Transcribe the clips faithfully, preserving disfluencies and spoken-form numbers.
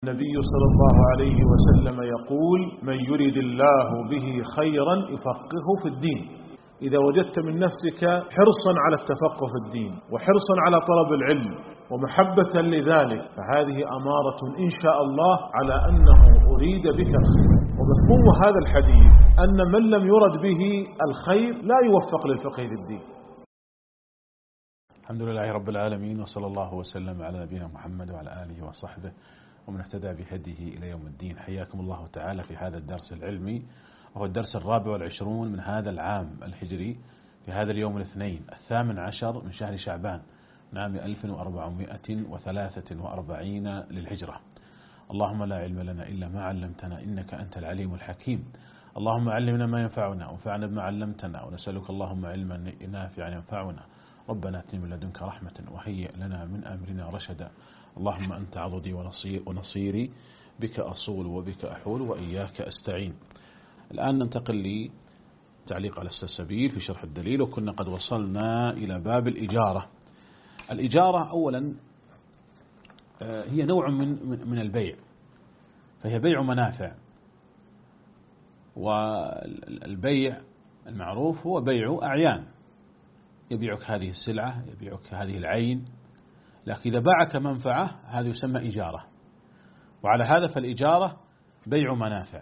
النبي صلى الله عليه وسلم يقول: من يريد الله به خيرا يفقهه في الدين. إذا وجدت من نفسك حرصا على التفقه في الدين وحرصا على طلب العلم ومحبة لذلك، فهذه أمارة إن شاء الله على أنه أريد بك الخير. ومفهوم هذا الحديث أن من لم يرد به الخير لا يوفق للفقه في الدين. الحمد لله رب العالمين، وصلى الله وسلم على نبينا محمد وعلى آله وصحبه ومن اهتدى بهديه إلى يوم الدين. حياكم الله تعالى في هذا الدرس العلمي، وهو الدرس الرابع والعشرون من هذا العام الهجري، في هذا اليوم الاثنين الثامن عشر من شهر شعبان من عام ألف وأربعمائة وثلاثة وأربعين للهجرة. اللهم لا علم لنا إلا ما علمتنا إنك أنت العليم الحكيم. اللهم علمنا ما ينفعنا وانفعنا بما علمتنا، ونسألك اللهم علما نافعا ينفعنا. ربنا اتنا من لدنك رحمة وهيئ لنا من أمرنا رشدا. اللهم أنت عضدي ونصير ونصيري، بك أصول وبك أحول وإياك أستعين. الآن ننتقل لتعليق على السلسبيل في شرح الدليل، وكنا قد وصلنا إلى باب الإجارة. الإجارة أولا هي نوع من من البيع، فهي بيع منافع، والبيع المعروف هو بيع أعيان، يبيعك هذه السلعة، يبيعك هذه العين، لكن إذا باعك منفعة هذا يسمى إجارة. وعلى هذا فالإجارة بيع منافع،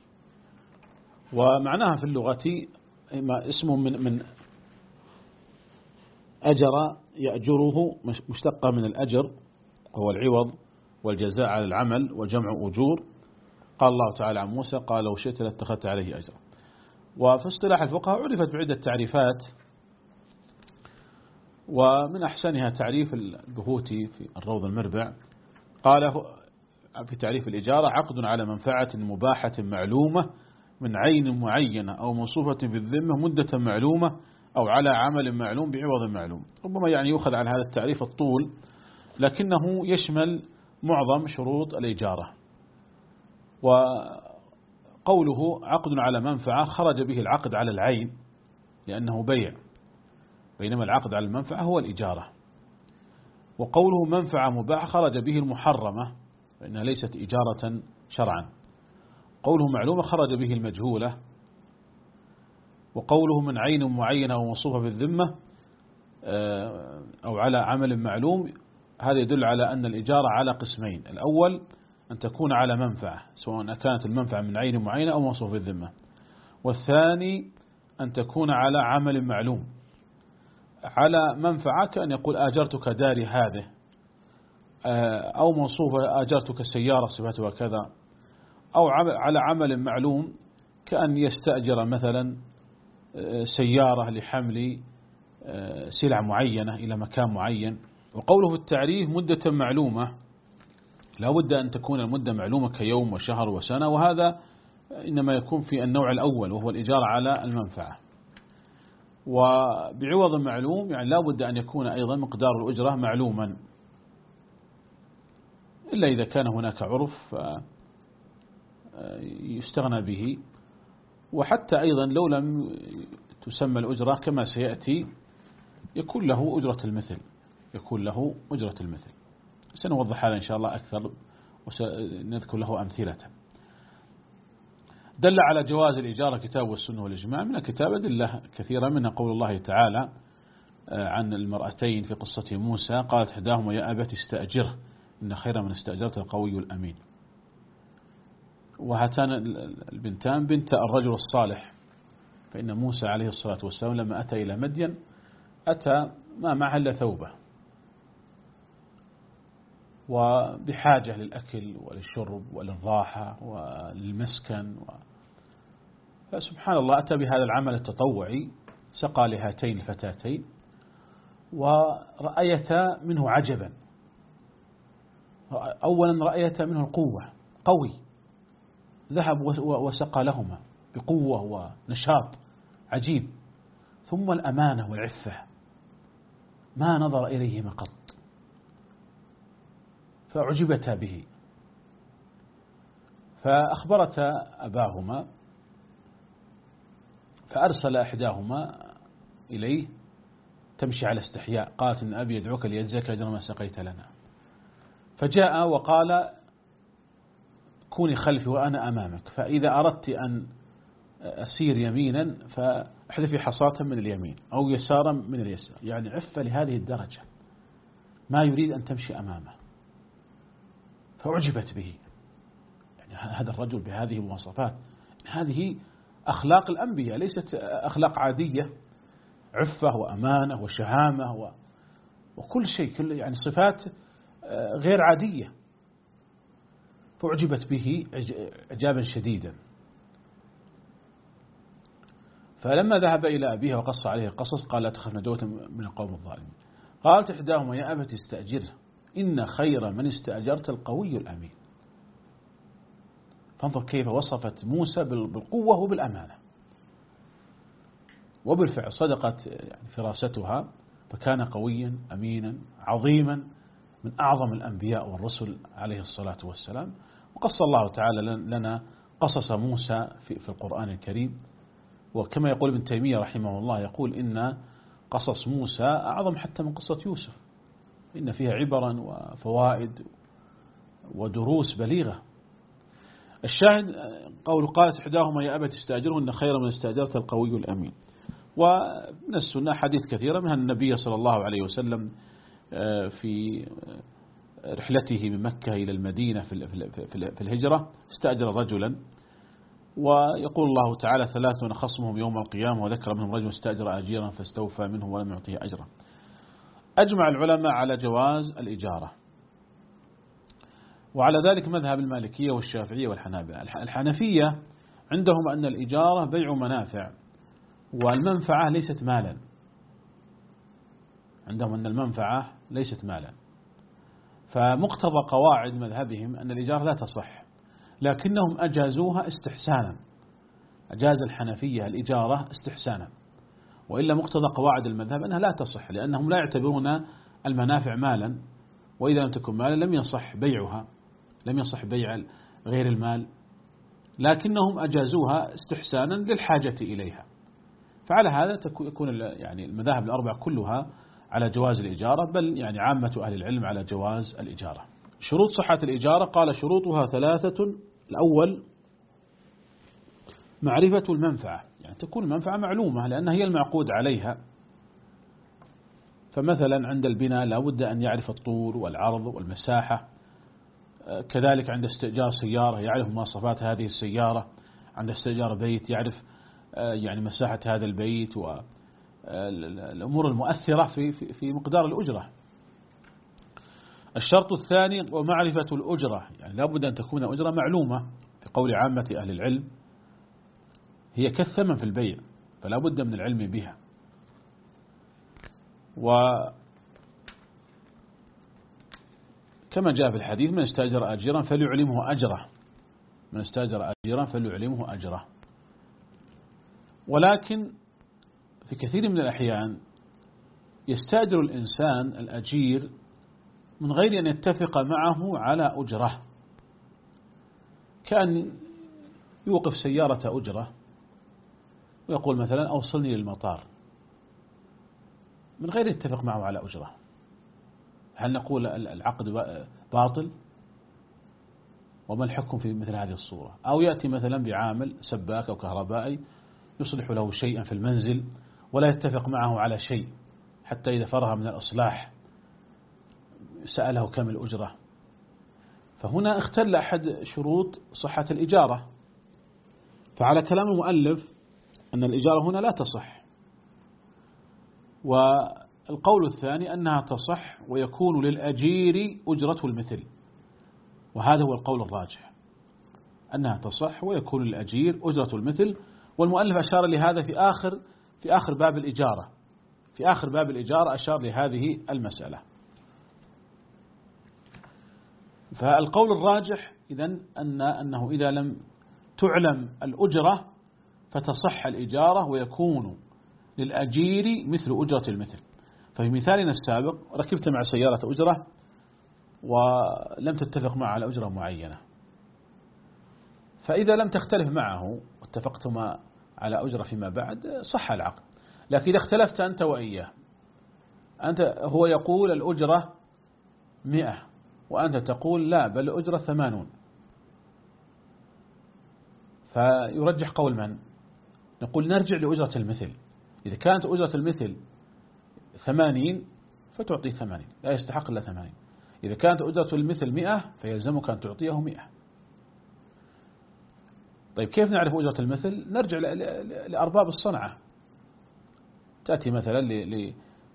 ومعناها في اللغة اسم من من أجر يأجره، مشتقة من الأجر هو العوض والجزاء على العمل وجمع أجور. قال الله تعالى عن موسى: قال لو شئت لاتخذت عليه أجرا. وفي اصطلاح الفقهاء عرفت بعدة تعريفات، ومن أحسنها تعريف البهوتي في الروض المربع. قال في تعريف الإجارة: عقد على منفعة مباحة معلومة من عين معينة أو موصوفة بالذمة مدة معلومة أو على عمل معلوم بعوض معلوم. ربما يعني يؤخذ على هذا التعريف الطول، لكنه يشمل معظم شروط الإجارة. وقوله عقد على منفعة خرج به العقد على العين لأنه بيع، بينما العقد على المنفعة هو الإجارة. وقوله منفعة مباحة خرج به المحرمة لأنها ليست إجارة شرعا. قوله معلومة خرج به المجهولة. وقوله من عين معينة أو موصوفة بالذمة أو على عمل معلوم، هذا يدل على أن الإجارة على قسمين: الأول أن تكون على منفعة، سواء كانت المنفعة من عين معينة أو موصوفة بالذمة. والثاني أن تكون على عمل معلوم. على منفعة كأن يقول آجرتك داري هذه، أو موصوفة آجرتك السيارة صفتها كذا، أو على عمل معلوم كأن يستأجر مثلا سيارة لحمل سلع معينة إلى مكان معين. وقوله في التعريف مدة معلومة، لا بد أن تكون المدة معلومة كيوم وشهر وسنة، وهذا إنما يكون في النوع الأول وهو الإجارة على المنفعة. وبعوض معلوم يعني لا بد أن يكون أيضا مقدار الأجرة معلوما، إلا إذا كان هناك عرف يستغنى به. وحتى أيضا لو لم تسمى الأجرة كما سيأتي يكون له أجرة المثل، يكون له أجرة المثل. سنوضح هذا إن شاء الله أكثر وسنذكر له أمثلة. دل على جواز الإجارة كتاب والسنة والإجماع. من الكتاب أدلة كثيرة، منها قول الله تعالى عن المرأتين في قصة موسى: قالت إحداهما يا أبت استأجره إن خير من استأجرت القوي الأمين. وهاتان البنتان بنت الرجل الصالح، فإن موسى عليه الصلاة والسلام لما أتى إلى مدين أتى ما معه إلا ثوبه، وبحاجة للأكل وللشرب وللراحة وللمسكن و... فسبحان الله أتى بهذا العمل التطوعي، سقى لهاتين الفتاتين ورأيتا منه عجبا. أولا رأيتا منه القوة، قوي، ذهب وسقى لهما بقوة ونشاط عجيب. ثم الأمانة والعفة، ما نظر إليهما قط، فأعجبتا به. فأخبرتا أباهما، فأرسل إحداهما إليه تمشي على استحياء، قالت إن أبي يدعوك ليجزاك أجر ما سقيت لنا. فجاء وقال كوني خلفي وأنا أمامك، فإذا أردت أن أسير يمينا فاحذفي حصاة من اليمين أو يسارا من اليسار. يعني عفة لهذه الدرجة، ما يريد أن تمشي أمامه. فأعجبت به، يعني هذا الرجل بهذه المواصفات، هذه أخلاق الأنبياء ليست أخلاق عادية، عفة وأمانة وشهامة وكل شيء، كل يعني صفات غير عادية. فأعجبت به إعجابا شديدا. فلما ذهب إلى أبيها وقص عليه القصص قال لا تخف ندوة من القوم الظالمين. قالت إحداهما يا أبت استأجره إن خير من استأجرت القوي الأمين. فانظر كيف وصفت موسى بالقوة وبالأمانة، وبالفعل صدقت يعني فراستها، فكان قويا أمينا عظيما من أعظم الأنبياء والرسل عليه الصلاة والسلام. وقص الله تعالى لنا قصص موسى في, في القرآن الكريم. وكما يقول ابن تيمية رحمه الله، يقول إن قصص موسى أعظم حتى من قصة يوسف، إن فيها عبرا وفوائد ودروس بليغة. الشاهد قول قالت إحداهما يا أبت استأجره إن خير من استأجرت القوي الأمين. ومن السنة حديث كثيرة منها النبي صلى الله عليه وسلم في رحلته من مكة إلى المدينة في الهجرة استأجر رجلا، ويقول الله تعالى ثلاث خصمهم يوم القيامة وذكر منهم رجل استأجر أجيرا فاستوفى منه ولم يعطيه أجرا. أجمع العلماء على جواز الإجارة، وعلى ذلك مذهب المالكية والشافعية والحنابلة. الحنفية عندهم أن الإجارة بيع منافع، والمنفعة ليست مالا. عندهم أن المنفعة ليست مالا، فمقتضى قواعد مذهبهم أن الإجارة لا تصح، لكنهم أجازوها استحسانا. أجاز الحنفية الإجارة استحسانا، وإلا مقتضى قواعد المذهب أنها لا تصح، لأنهم لا يعتبرون المنافع مالا، وإذا لم تكن مالا لم يصح بيعها، لم يصح بيع غير المال، لكنهم أجازوها استحسانا للحاجة إليها. فعلى هذا يكون يعني المذاهب الأربع كلها على جواز الإجارة، بل يعني عامة أهل العلم على جواز الإجارة. شروط صحة الإجارة قال شروطها ثلاثة. الأول معرفة المنفعة، يعني تكون المنفعة معلومة لأنها هي المعقود عليها. فمثلا عند البناء لا بد أن يعرف الطول والعرض والمساحة، كذلك عند استئجار سيارة يعرف مواصفات هذه السيارة، عند استئجار بيت يعرف يعني مساحة هذا البيت والأمور المؤثرة في في مقدار الأجرة. الشرط الثاني ومعرفة الأجرة، يعني لا بد أن تكون أجرة معلومة، في قول عامة أهل العلم هي كالثمن في البيع، فلا بد من العلم بها. وكما جاء في الحديث من استأجر أجيرا فليعلمه أجره، من استأجر أجيرا فليعلمه أجره. ولكن في كثير من الأحيان يستأجر الإنسان الأجير من غير أن يتفق معه على أجرة، كأن يوقف سيارة أجرة ويقول مثلا أوصلني للمطار من غير يتفق معه على أجرة. هل نقول العقد باطل؟ وما الحكم في مثل هذه الصورة؟ أو يأتي مثلا بعامل سباك أو كهربائي يصلح له شيئا في المنزل ولا يتفق معه على شيء، حتى إذا فرغ من الإصلاح سأله كم الأجرة. فهنا اختل أحد شروط صحة الإجارة. فعلى كلام المؤلف أن الإجارة هنا لا تصح، والقول الثاني أنها تصح ويكون للأجير أجرة المثل، وهذا هو القول الراجح، أنها تصح ويكون للأجير أجرة المثل. والمؤلف أشار لهذا في آخر في آخر باب الإجارة، في آخر باب الإجارة أشار لهذه المسألة. فالقول الراجح إذن أن أنه إذا لم تعلم الأجرة فتصح الإجارة ويكون للأجير مثل أجرة المثل. ففي مثالنا السابق ركبت مع سيارة أجرة ولم تتفق معه على أجرة معينة، فإذا لم تختلف معه واتفقتما على أجرة فيما بعد صح العقد. لكن إذا اختلفت أنت وإياه، أنت هو يقول الأجرة مئة وأنت تقول لا بل الأجرة ثمانون، فيرجح قول من؟ نقول نرجع لأجرة المثل. إذا كانت أجرة المثل ثمانين فتعطي ثمانين، لا يستحق إلا ثمانين. إذا كانت أجرة المثل مئة فيلزمك أن تعطيه مئة. طيب كيف نعرف أجرة المثل؟ نرجع لأرباب الصنعة. تأتي مثلا ل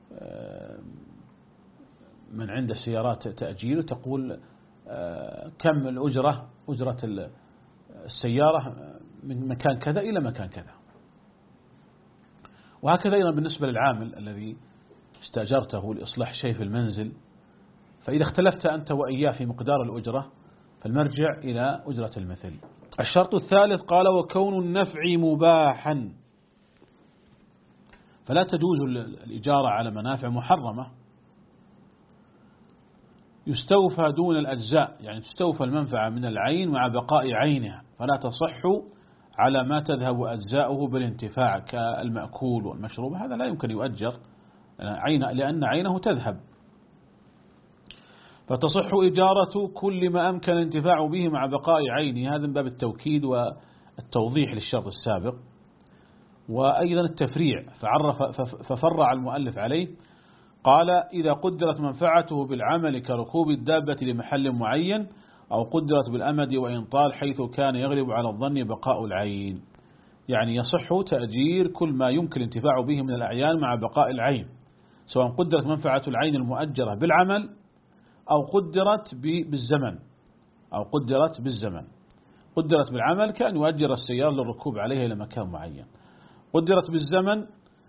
من عند سيارات تأجيل وتقول كم الأجرة أجرة السيارة من مكان كذا إلى مكان كذا. وهكذا أيضا بالنسبة للعامل الذي استأجرته لإصلاح شيء في المنزل، فإذا اختلفت أنت وإياه في مقدار الأجرة فالمرجع إلى أجرة المثل. الشرط الثالث قال وكون النفع مباحا، فلا تجوز الإجارة على منافع محرمة يستوفى دون الأجزاء، يعني تستوفى المنفعة من العين مع بقاء عينها، فلا تصح على ما تذهب أجزاؤه بالانتفاع كالمأكول والمشروب، هذا لا يمكن يؤجر لأن عينه تذهب. فتصح إجارة كل ما أمكن الانتفاع به مع بقاء عينه، هذا من باب التوكيد والتوضيح للشرط السابق. وأيضا التفريع، فعرف ففرع المؤلف عليه قال إذا قدرت منفعته بالعمل كركوب الدابة لمحل معين، أو قدرت بالأمد وإن طال حيث كان يغلب على الظن بقاء العين، يعني يصح تأجير كل ما يمكن الانتفاع به من الأعيان مع بقاء العين، سواء قدرت منفعة العين المؤجرة بالعمل أو قدرت بالزمن أو قدرت بالزمن. قدرت بالعمل كأن يؤجر السيارة للركوب عليها إلى مكان معين، قدرت بالزمن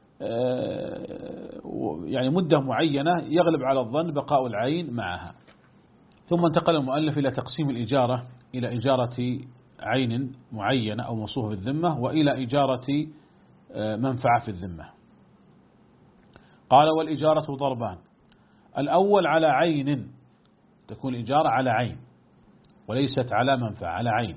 يعني مدة معينة يغلب على الظن بقاء العين معها. ثم انتقل المؤلف إلى تقسيم الإجارة إلى إجارة عين معينة أو موصوفة بالذمة، وإلى إجارة منفعة في الذمة. قال والإجارة ضربان: الأول على عين، تكون الإجارة على عين وليست على منفعة، على عين.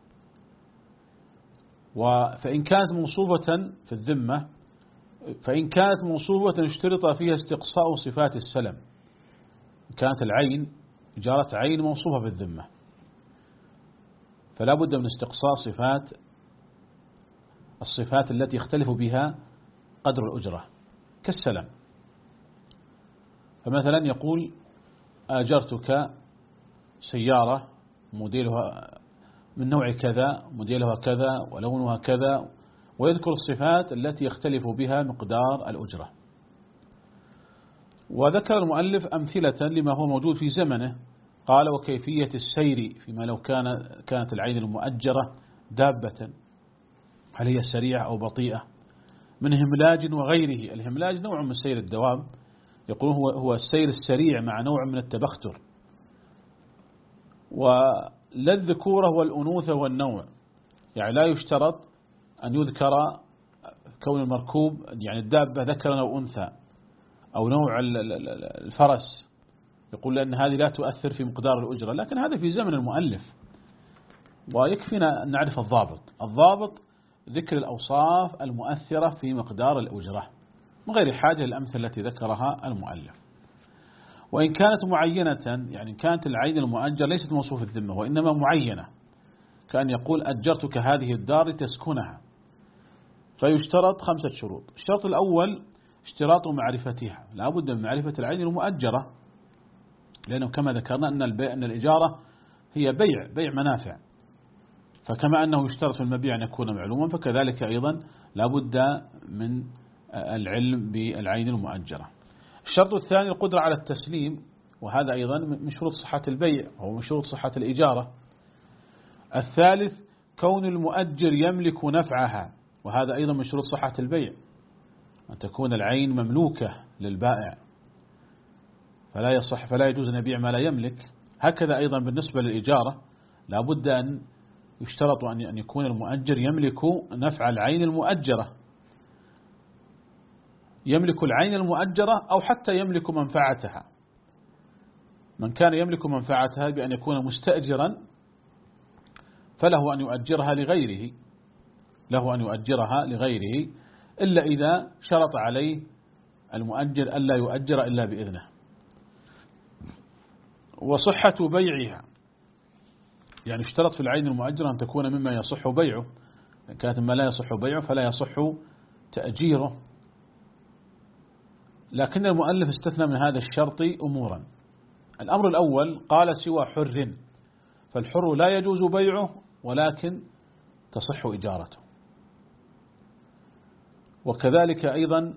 فإن كانت موصوفة في الذمة فإن كانت موصوفة اشترط فيها استقصاء صفات السلم. كانت العين إجارة عين موصوفة بالذمة فلا بد من استقصاء صفات الصفات التي يختلف بها قدر الأجرة كالسلم. فمثلا يقول آجرتك سيارة موديلها من نوع كذا، موديلها كذا ولونها كذا، ويذكر الصفات التي يختلف بها مقدار الأجرة. وذكر المؤلف أمثلة لما هو موجود في زمنه، قال وكيفية السير فيما لو كان كانت العين المؤجرة دابة، هل هي سريعة أو بطيئة، من هملاج وغيره. الهملاج نوع من سير الدواب، يقول هو هو السير السريع مع نوع من التبختر. ولا الذكورة والأنوثة والنوع، يعني لا يشترط أن يذكر كون المركوب يعني الدابة ذكرا أو أنثى أو نوع الفرس، يقول لأن هذه لا تؤثر في مقدار الأجرة، لكن هذا في زمن المؤلف. ويكفينا أن نعرف الضابط الضابط ذكر الأوصاف المؤثرة في مقدار الأجرة من غير حاجة للأمثلة التي ذكرها المؤلف. وإن كانت معينة، يعني كانت العين المؤجر ليست موصوف الذمة وإنما معينة، كان يقول أجرتك هذه الدار لتسكنها، فيشترط خمسة شروط. الشرط الأول اشتراط معرفتها، لا بد من معرفة العين المؤجرة، لأنه كما ذكرنا أن البيع أن الإجارة هي بيع بيع منافع، فكما أنه يشترط في المبيع أن يكون معلوما فكذلك أيضا لا بد من العلم بالعين المؤجرة. الشرط الثاني القدرة على التسليم، وهذا أيضا من شروط صحة البيع أو من شروط صحة الإجارة. الثالث كون المؤجر يملك نفعها، وهذا أيضا من شروط صحة البيع، أن تكون العين مملوكة للبائع فلا يصح فلا يجوز أن يبيع ما لا يملك. هكذا أيضا بالنسبة للإجارة لا بد أن يشترط أن يكون المؤجر يملك نفع العين المؤجرة، يملك العين المؤجرة أو حتى يملك منفعتها. من كان يملك منفعتها بأن يكون مستأجرا فله أن يؤجرها لغيره له أن يؤجرها لغيره إلا إذا شرط عليه المؤجر ألا يؤجر إلا بإذنه. وصحة بيعها، يعني اشترط في العين المؤجرة أن تكون مما يصح بيعه، إن كانت ما لا يصح بيعه فلا يصح تأجيره. لكن المؤلف استثنى من هذا الشرط أمورا. الأمر الأول قال سوى حر، فالحر لا يجوز بيعه ولكن تصح إجارته. وكذلك أيضا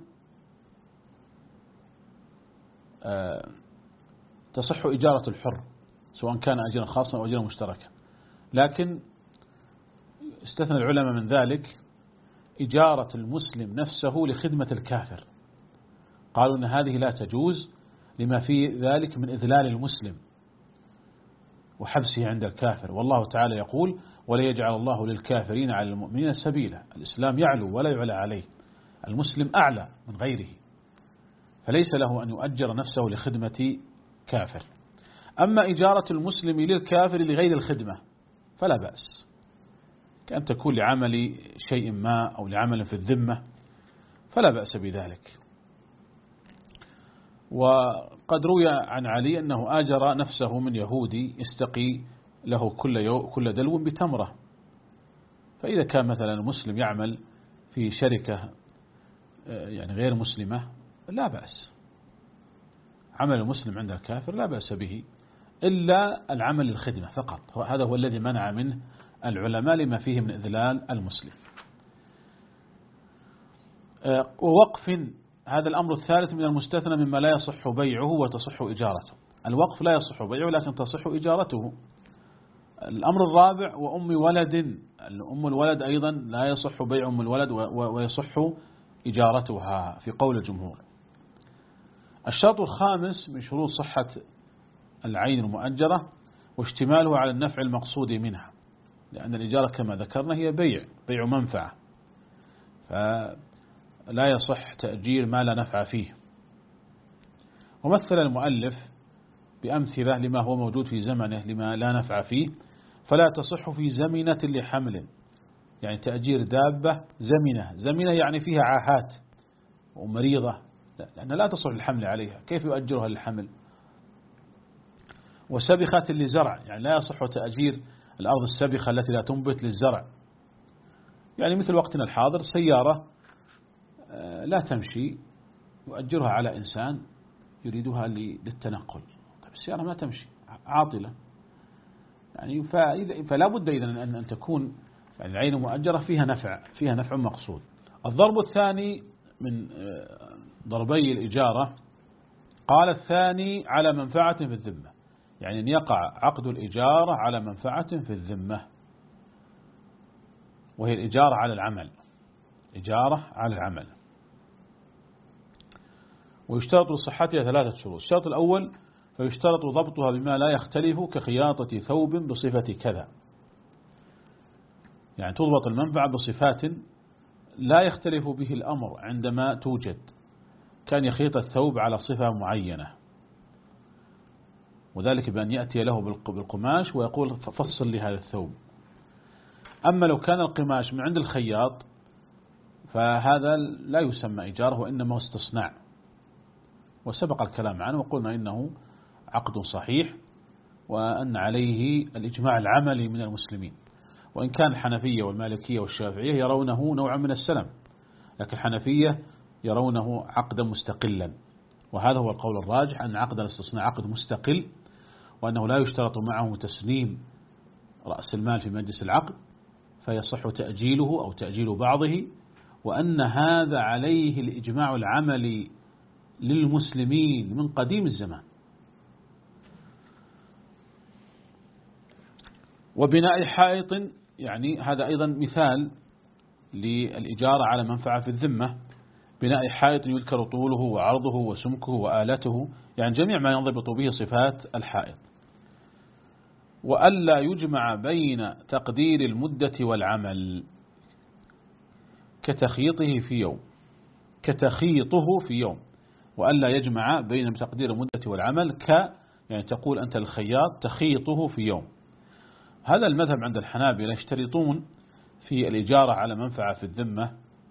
تصح إجارة الحر سواء كان أجيرا خاصا أو أجيرا مشتركا، لكن استثنى العلماء من ذلك إجارة المسلم نفسه لخدمة الكافر، قالوا أن هذه لا تجوز لما في ذلك من إذلال المسلم وحبسه عند الكافر. والله تعالى يقول ولا يجعل الله للكافرين على المؤمنين سبيلا. الإسلام يعلو ولا يعلى عليه، المسلم أعلى من غيره، فليس له أن يؤجر نفسه لخدمة كافر. أما إجارة المسلم للكافر لغير الخدمة فلا بأس، كأن تكون لعمل شيء ما أو لعمل في الذمة فلا بأس بذلك. وقد روي عن علي أنه آجر نفسه من يهودي يستقي له كل يوم كل دلو بتمرة. فإذا كان مثلا المسلم يعمل في شركة يعني غير مسلمة لا بأس، عمل المسلم عند الكافر لا بأس به، إلا العمل الخدمة فقط، هذا هو الذي منع منه العلماء لما فيه من إذلال المسلم. ووقف، هذا الأمر الثالث من المستثنى مما لا يصح بيعه وتصح إجارته. الوقف لا يصح بيعه لكن تصح إجارته. الأمر الرابع وأم ولد، أم الولد أيضا لا يصح بيع أم الولد ويصح إجارتها في قول الجمهور. الشرط الخامس من شروط صحة العين المؤجرة واشتماله على النفع المقصود منها، لأن الإجارة كما ذكرنا هي بيع بيع منفعة، فلا يصح تأجير ما لا نفع فيه. ومثل المؤلف بأمثلة لما هو موجود في زمنه لما لا نفع فيه، فلا تصح في زمنة لحمل، يعني تأجير دابة زمنة، زمنة يعني فيها عاهات ومريضة، لأنها لا تصح الحمل عليها، كيف يؤجرها للحمل؟ وسبخة لزرع، يعني لا يصح تأجير الأرض السبخة التي لا تنبت للزرع، يعني مثل وقتنا الحاضر سيارة لا تمشي يؤجرها على إنسان يريدها للتنقل، طيب السيارة ما تمشي عاطلة، يعني فلا بد إذن أن تكون يعني العين مؤجرة فيها نفع فيها نفع مقصود. الضرب الثاني من ضربي الإجارة قال الثاني على منفعة في الذمة، يعني أن يقع عقد الإجارة على منفعة في الذمة، وهي الإجارة على العمل، إجارة على العمل. ويشترط لصحتها ثلاثة شروط. الشرط الأول فيشترط ضبطها بما لا يختلف كخياطة ثوب بصفة كذا، يعني تضبط المنفعة بصفات لا يختلف به الأمر عندما توجد، كان يخيط الثوب على صفة معينة، وذلك بأن يأتي له بالقماش ويقول فصل لي هذا الثوب. أما لو كان القماش من عند الخياط فهذا لا يسمى إجارة وإنما استصناع، وسبق الكلام عنه وقلنا إنه عقد صحيح وأن عليه الإجماع العملي من المسلمين، وإن كان الحنفية والمالكية والشافعية يرونه نوعا من السلم، لكن الحنفية يرونه عقدا مستقلا، وهذا هو القول الراجح أن عقد الاستصناع عقد مستقل، وأنه لا يشترط معه تسليم رأس المال في مجلس العقد فيصح تأجيله أو تأجيل بعضه، وأن هذا عليه الإجماع العملي للمسلمين من قديم الزمان. وبناء حائط، يعني هذا أيضا مثال للإجارة على منفعة في الذمة. بناء حائط يذكر طوله وعرضه وسمكه وآلته، يعني جميع ما ينضبط به صفات الحائط. وألا يجمع بين تقدير المدة والعمل كتخيطه في يوم كتخيطه في يوم وألا يجمع بين تقدير المدة والعمل ك يعني تقول أنت الخياط تخيطه في يوم. هذا المذهب عند الحنابلة يشترطون في الإجارة على منفعة في الذمة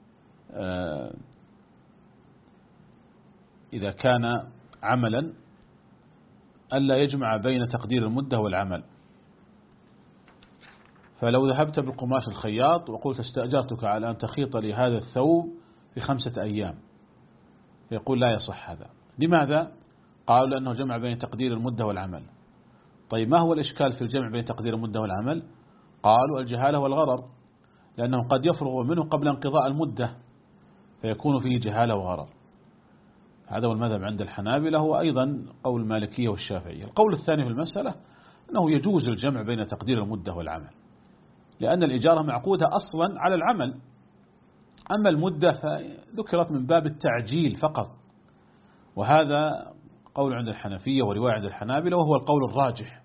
إذا كان عملا ألا يجمع بين تقدير المدة والعمل. فلو ذهبت بالقماش الخياط وقلت استأجرتك على أن تخيط لي هذا الثوب في خمسة أيام، يقول لا يصح هذا. لماذا؟ قالوا لأنه جمع بين تقدير المدة والعمل. طيب ما هو الإشكال في الجمع بين تقدير المدة والعمل؟ قالوا الجهالة والغرر، لأنه قد يفرغ منه قبل انقضاء المدة فيكون فيه جهالة وغرر. هذا هو المذهب عند الحنابلة، وأيضا قول المالكية والشافعية. القول الثاني في المسألة أنه يجوز الجمع بين تقدير المدة والعمل، لأن الإجارة معقودة أصلا على العمل، أما المدة فذكرت من باب التعجيل فقط، وهذا قول عند الحنفية ورواية عند الحنابلة وهو القول الراجح.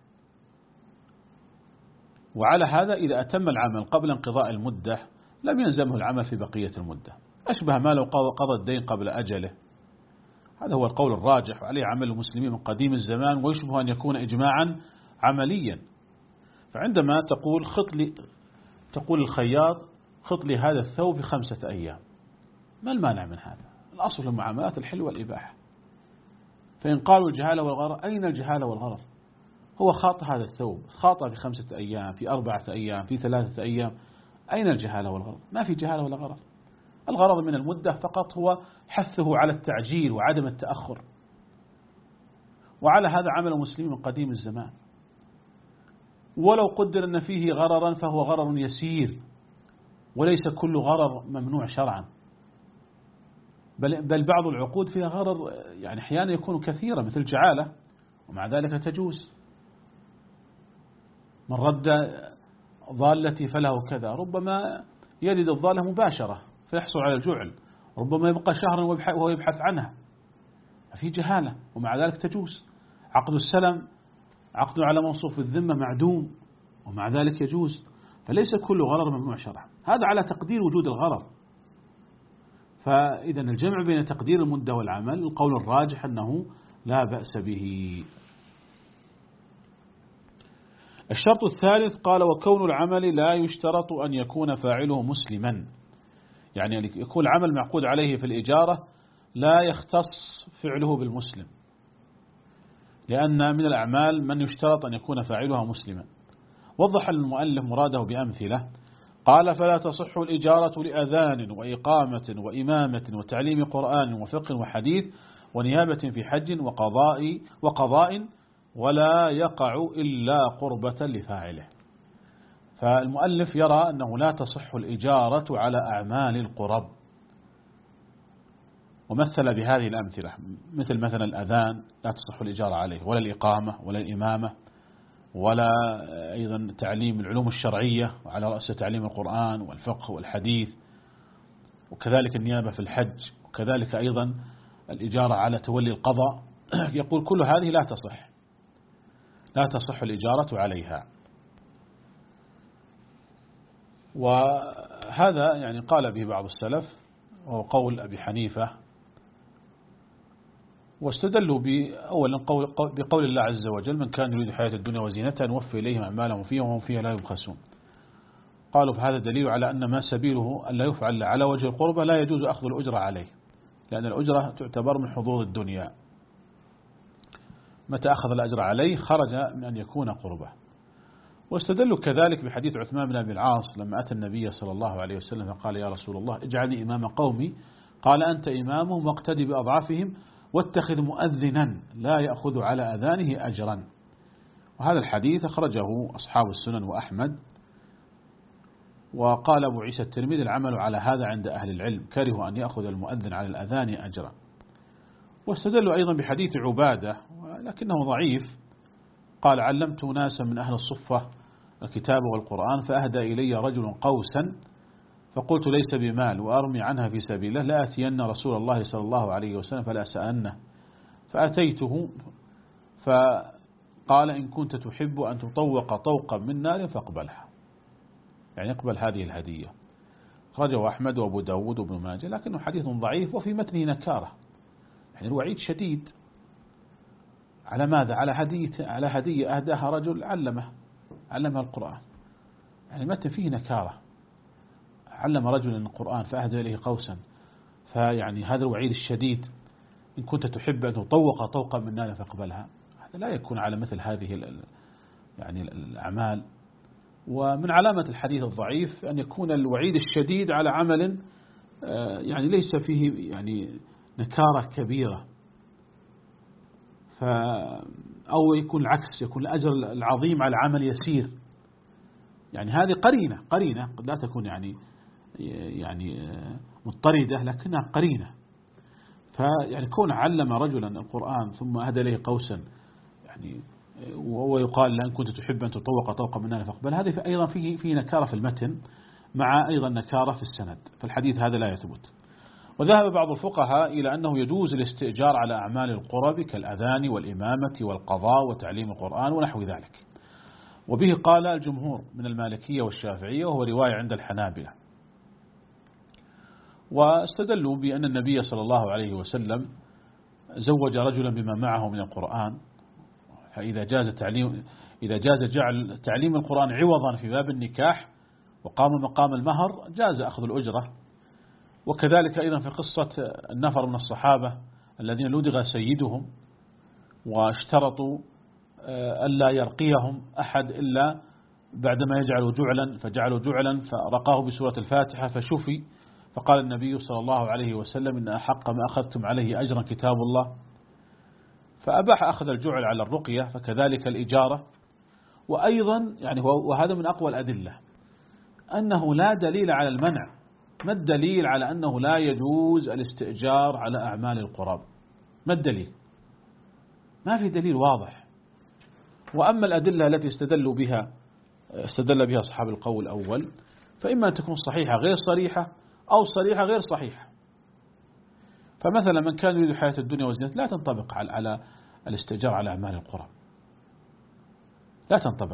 وعلى هذا إذا أتم العمل قبل انقضاء المدة لم يلزمه العمل في بقية المدة، أشبه ما لو قضى الدين قبل أجله. هذا هو القول الراجح وعليه عمل المسلمين من قديم الزمان، ويشبه أن يكون إجماعا عمليا. فعندما تقول خط لي تقول الخياط خط لي هذا الثوب في خمسة أيام، ما المانع من هذا؟ الأصل في المعاملات الحل والإباحة. فإن قالوا الجهالة والغرر، أين الجهالة والغرر؟ هو خاط هذا الثوب، خاطه في خمسة أيام، في أربعة أيام، في ثلاثة أيام، أين الجهالة والغرر؟ ما في جهالة ولا غرر. الغرض من المدة فقط هو حثه على التعجيل وعدم التأخر، وعلى هذا عمل المسلمين من قديم الزمان. ولو قدر أن فيه غررا فهو غرر يسير، وليس كل غرر ممنوع شرعا، بل, بل بعض العقود فيها غرر يعني أحيانا يكون كثيرا مثل جعالة، ومع ذلك تجوز. من رد ضالتي فله كذا، ربما يجد الضالة مباشرة فيحصل على الجعل، ربما يبقى شهرا وهو يبحث عنها، في جهالة ومع ذلك تجوز. عقد السلم عقد على موصوف الذمة معدوم ومع ذلك يجوز، فليس كل غرر ممنوع شرعا. هذا على تقدير وجود الغرر. فإذا الجمع بين تقدير المدة والعمل القول الراجح أنه لا بأس به. الشرط الثالث قال وكون العمل لا يشترط أن يكون فاعله مسلما، يعني يكون العمل معقود عليه في الإجارة لا يختص فعله بالمسلم، لأن من الأعمال من يشترط أن يكون فاعلها مسلما. وضح المؤلف مراده بأمثلة، قال فلا تصح الإجارة لأذان وإقامة وإمامة وتعليم قرآن وفقه وحديث ونيابة في حج وقضاء وقضاء ولا يقع إلا قربة لفاعله. فالمؤلف يرى أنه لا تصح الإجارة على أعمال القرب، ومثل بهذه الأمثلة، مثل مثلا الأذان لا تصح الإجارة عليه، ولا الإقامة ولا الإمامة، ولا أيضا تعليم العلوم الشرعية على رأس تعليم القرآن والفقه والحديث، وكذلك النيابة في الحج، وكذلك أيضا الإجارة على تولي القضاء. يقول كل هذه لا تصح لا تصح الإجارة عليها. وهذا يعني قال به بعض السلف وهو قول أبي حنيفة، واستدلوا بأولا بقول الله عز وجل من كان يريد حياة الدنيا وزينتها نوفي إليهم أعمالهم فيها وهم فيها لا يبخسون. قالوا فهذا دليل على أن ما سبيله أن لا يفعل على وجه القربة لا يجوز أخذ الأجرة عليه، لأن الأجرة تعتبر من حظوظ الدنيا، متى أخذ الأجر عليه خرج من أن يكون قربة. واستدلوا كذلك بحديث عثمان بن أبي العاص لما أتى النبي صلى الله عليه وسلم فقال يا رسول الله اجعلني إمام قومي، قال أنت إمامهم واقتدي بأضعافهم واتخذ مؤذنا لا يأخذ على أذانه أجرا. وهذا الحديث أخرجه أصحاب السنن وأحمد. وقال أبو عيسى الترمذي العمل على هذا عند أهل العلم، كرهوا أن يأخذ المؤذن على الأذان أجرا. واستدلوا أيضا بحديث عبادة لكنه ضعيف، قال علمت ناسا من أهل الصفة الكتاب والقرآن فأهدى إلي رجل قوسا فقلت ليس بمال وأرمي عنها في سبيل الله لآتين رسول الله صلى الله عليه وسلم فلا سألنه، فأتيته فقال إن كنت تحب أن تطوق طوقا من نار فاقبلها، يعني اقبل هذه الهدية. خرجه أحمد وأبو داود وابن ماجه، لكنه حديث ضعيف وفي متنه نكارة، يعني الوعيد شديد. على ماذا؟ على هدية على هدية أهداها رجل علمه علمها القرآن، يعني متن فيه نكارة، علم رجل القرآن فأهدى إليه قوسا، فيعني هذا الوعيد الشديد إن كنت تحب أن تطوق طوقا من نار فاقبلها، هذا لا يكون على مثل هذه يعني الأعمال. ومن علامة الحديث الضعيف أن يكون الوعيد الشديد على عمل يعني ليس فيه يعني نكارة كبيرة، أو يكون العكس، يكون الأجر العظيم على عمل يسير. يعني هذه قرينة قرينة قد لا تكون يعني يعني مضطردة، لكنها قرينة. فيعني كون علم رجلا القرآن ثم أهدى إليه قوسا يعني وهو يقال لأن كنت تحب أن تطوق طوقا من نار فاقبل، هذه أيضا فيه فيه نكارة في المتن مع أيضا نكارة في السند، فالحديث هذا لا يثبت. وذهب بعض الفقهاء إلى أنه يجوز الاستئجار على أعمال القرب كالأذان والإمامة والقضاء وتعليم القرآن ونحو ذلك، وبه قال الجمهور من المالكية والشافعية، وهو رواية عند الحنابلة. واستدلوا بأن النبي صلى الله عليه وسلم زوج رجلا بما معه من القرآن، فإذا جاز تعليم إذا جاز جعل تعليم القرآن عوضا في باب النكاح وقام مقام المهر جاز أخذ الأجرة. وكذلك أيضا في قصة النفر من الصحابة الذين لدغ سيدهم واشترطوا ألا يرقيهم أحد إلا بعدما يجعلوا جعلا، فجعلوا جعلا فرقاه بسورة الفاتحة فشفي، فقال النبي صلى الله عليه وسلم إن أحق ما أخذتم عليه أجرا كتاب الله، فأباح أخذ الجعل على الرقية، فكذلك الإجارة. وأيضا يعني وهذا من أقوى الأدلة أنه لا دليل على المنع. ما الدليل على أنه لا يجوز الاستئجار على أعمال القراب؟ ما الدليل؟ ما في دليل واضح. وأما الأدلة التي استدلوا بها استدل بها أصحاب القول الأول فإما أن تكون صحيحة غير صريحة أو صريحة غير صحيحة. فمثلا من كان يريد حياة الدنيا وزينتها لا تنطبق على الاستئجار على أعمال القرى، لا تنطبق.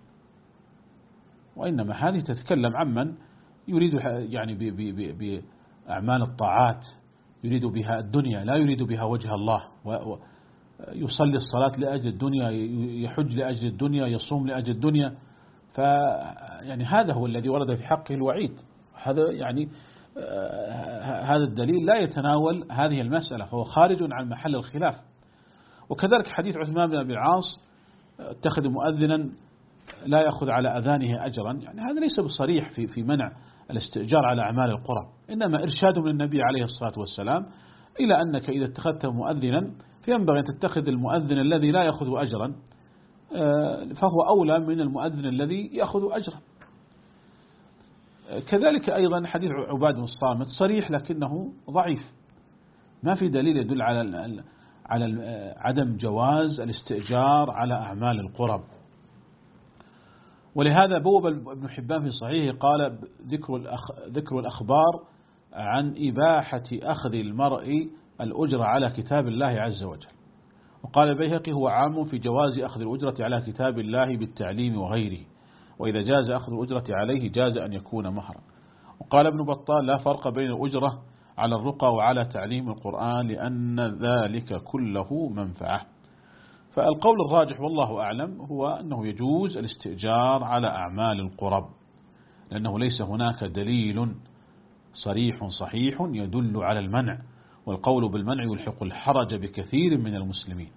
وإنما هذه تتكلم عمن يريد يعني بأعمال الطاعات، يريد بها الدنيا لا يريد بها وجه الله، ويصلي الصلاة لأجل الدنيا، يحج لأجل الدنيا، يصوم لأجل الدنيا. فيعني هذا هو الذي ورد في حقه الوعيد. هذا يعني هذا الدليل لا يتناول هذه المسألة، فهو خارج عن محل الخلاف. وكذلك حديث عثمان بن أبي العاص اتخذ مؤذنا لا يأخذ على أذانه أجرا، يعني هذا ليس بصريح في في منع الاستئجار على أعمال القرى، إنما إرشاد من النبي عليه الصلاة والسلام إلى أنك إذا اتخذت مؤذنا فينبغي أن تتخذ المؤذن الذي لا يأخذ أجرا، فهو أولى من المؤذن الذي يأخذ أجرا. كذلك أيضا حديث عباد بن الصامت صريح لكنه ضعيف، ما في دليل يدل على على عدم جواز الاستئجار على أعمال القرب. ولهذا بوب ابن حبان في صحيحه قال ذكر الأخ ذكر الأخبار عن إباحة أخذ المرء الأجرة على كتاب الله عز وجل. وقال البيهقي هو عام في جواز أخذ الأجرة على كتاب الله بالتعليم وغيره، وإذا جاز أخذ الأجرة عليه جاز أن يكون مهرا. وقال ابن بطال لا فرق بين الأجرة على الرقى وعلى تعليم القرآن لأن ذلك كله منفعة. فالقول الراجح والله أعلم هو أنه يجوز الاستئجار على أعمال القرب، لأنه ليس هناك دليل صريح صحيح يدل على المنع، والقول بالمنع يلحق الحرج بكثير من المسلمين.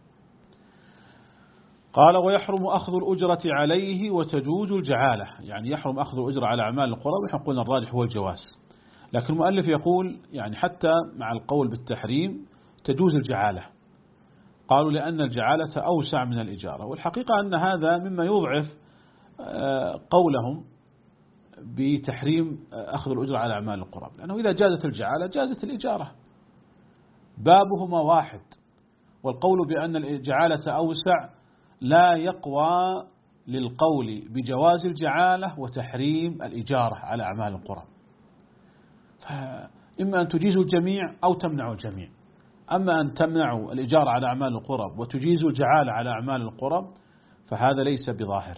قال ويحرم أخذ الأجرة عليه وتجوز الجعالة، يعني يحرم أخذ الأجرة على أعمال القرب، ونحن قلنا الراجح هو الجواز، لكن المؤلف يقول يعني حتى مع القول بالتحريم تجوز الجعالة. قالوا لأن الجعالة أوسع من الإجارة، والحقيقة أن هذا مما يضعف قولهم بتحريم أخذ الأجرة على أعمال القرب، لأنه إذا جازت الجعالة جازت الإجارة، بابهما واحد. والقول بأن الجعالة أوسع لا يقوى للقول بجواز الجعالة وتحريم الإجارة على أعمال القرب، فإما أن تجيزوا الجميع أو تمنعوا الجميع. أما أن تمنعوا الإجارة على أعمال القرب وتجيزوا الجعالة على أعمال القرب فهذا ليس بظاهر.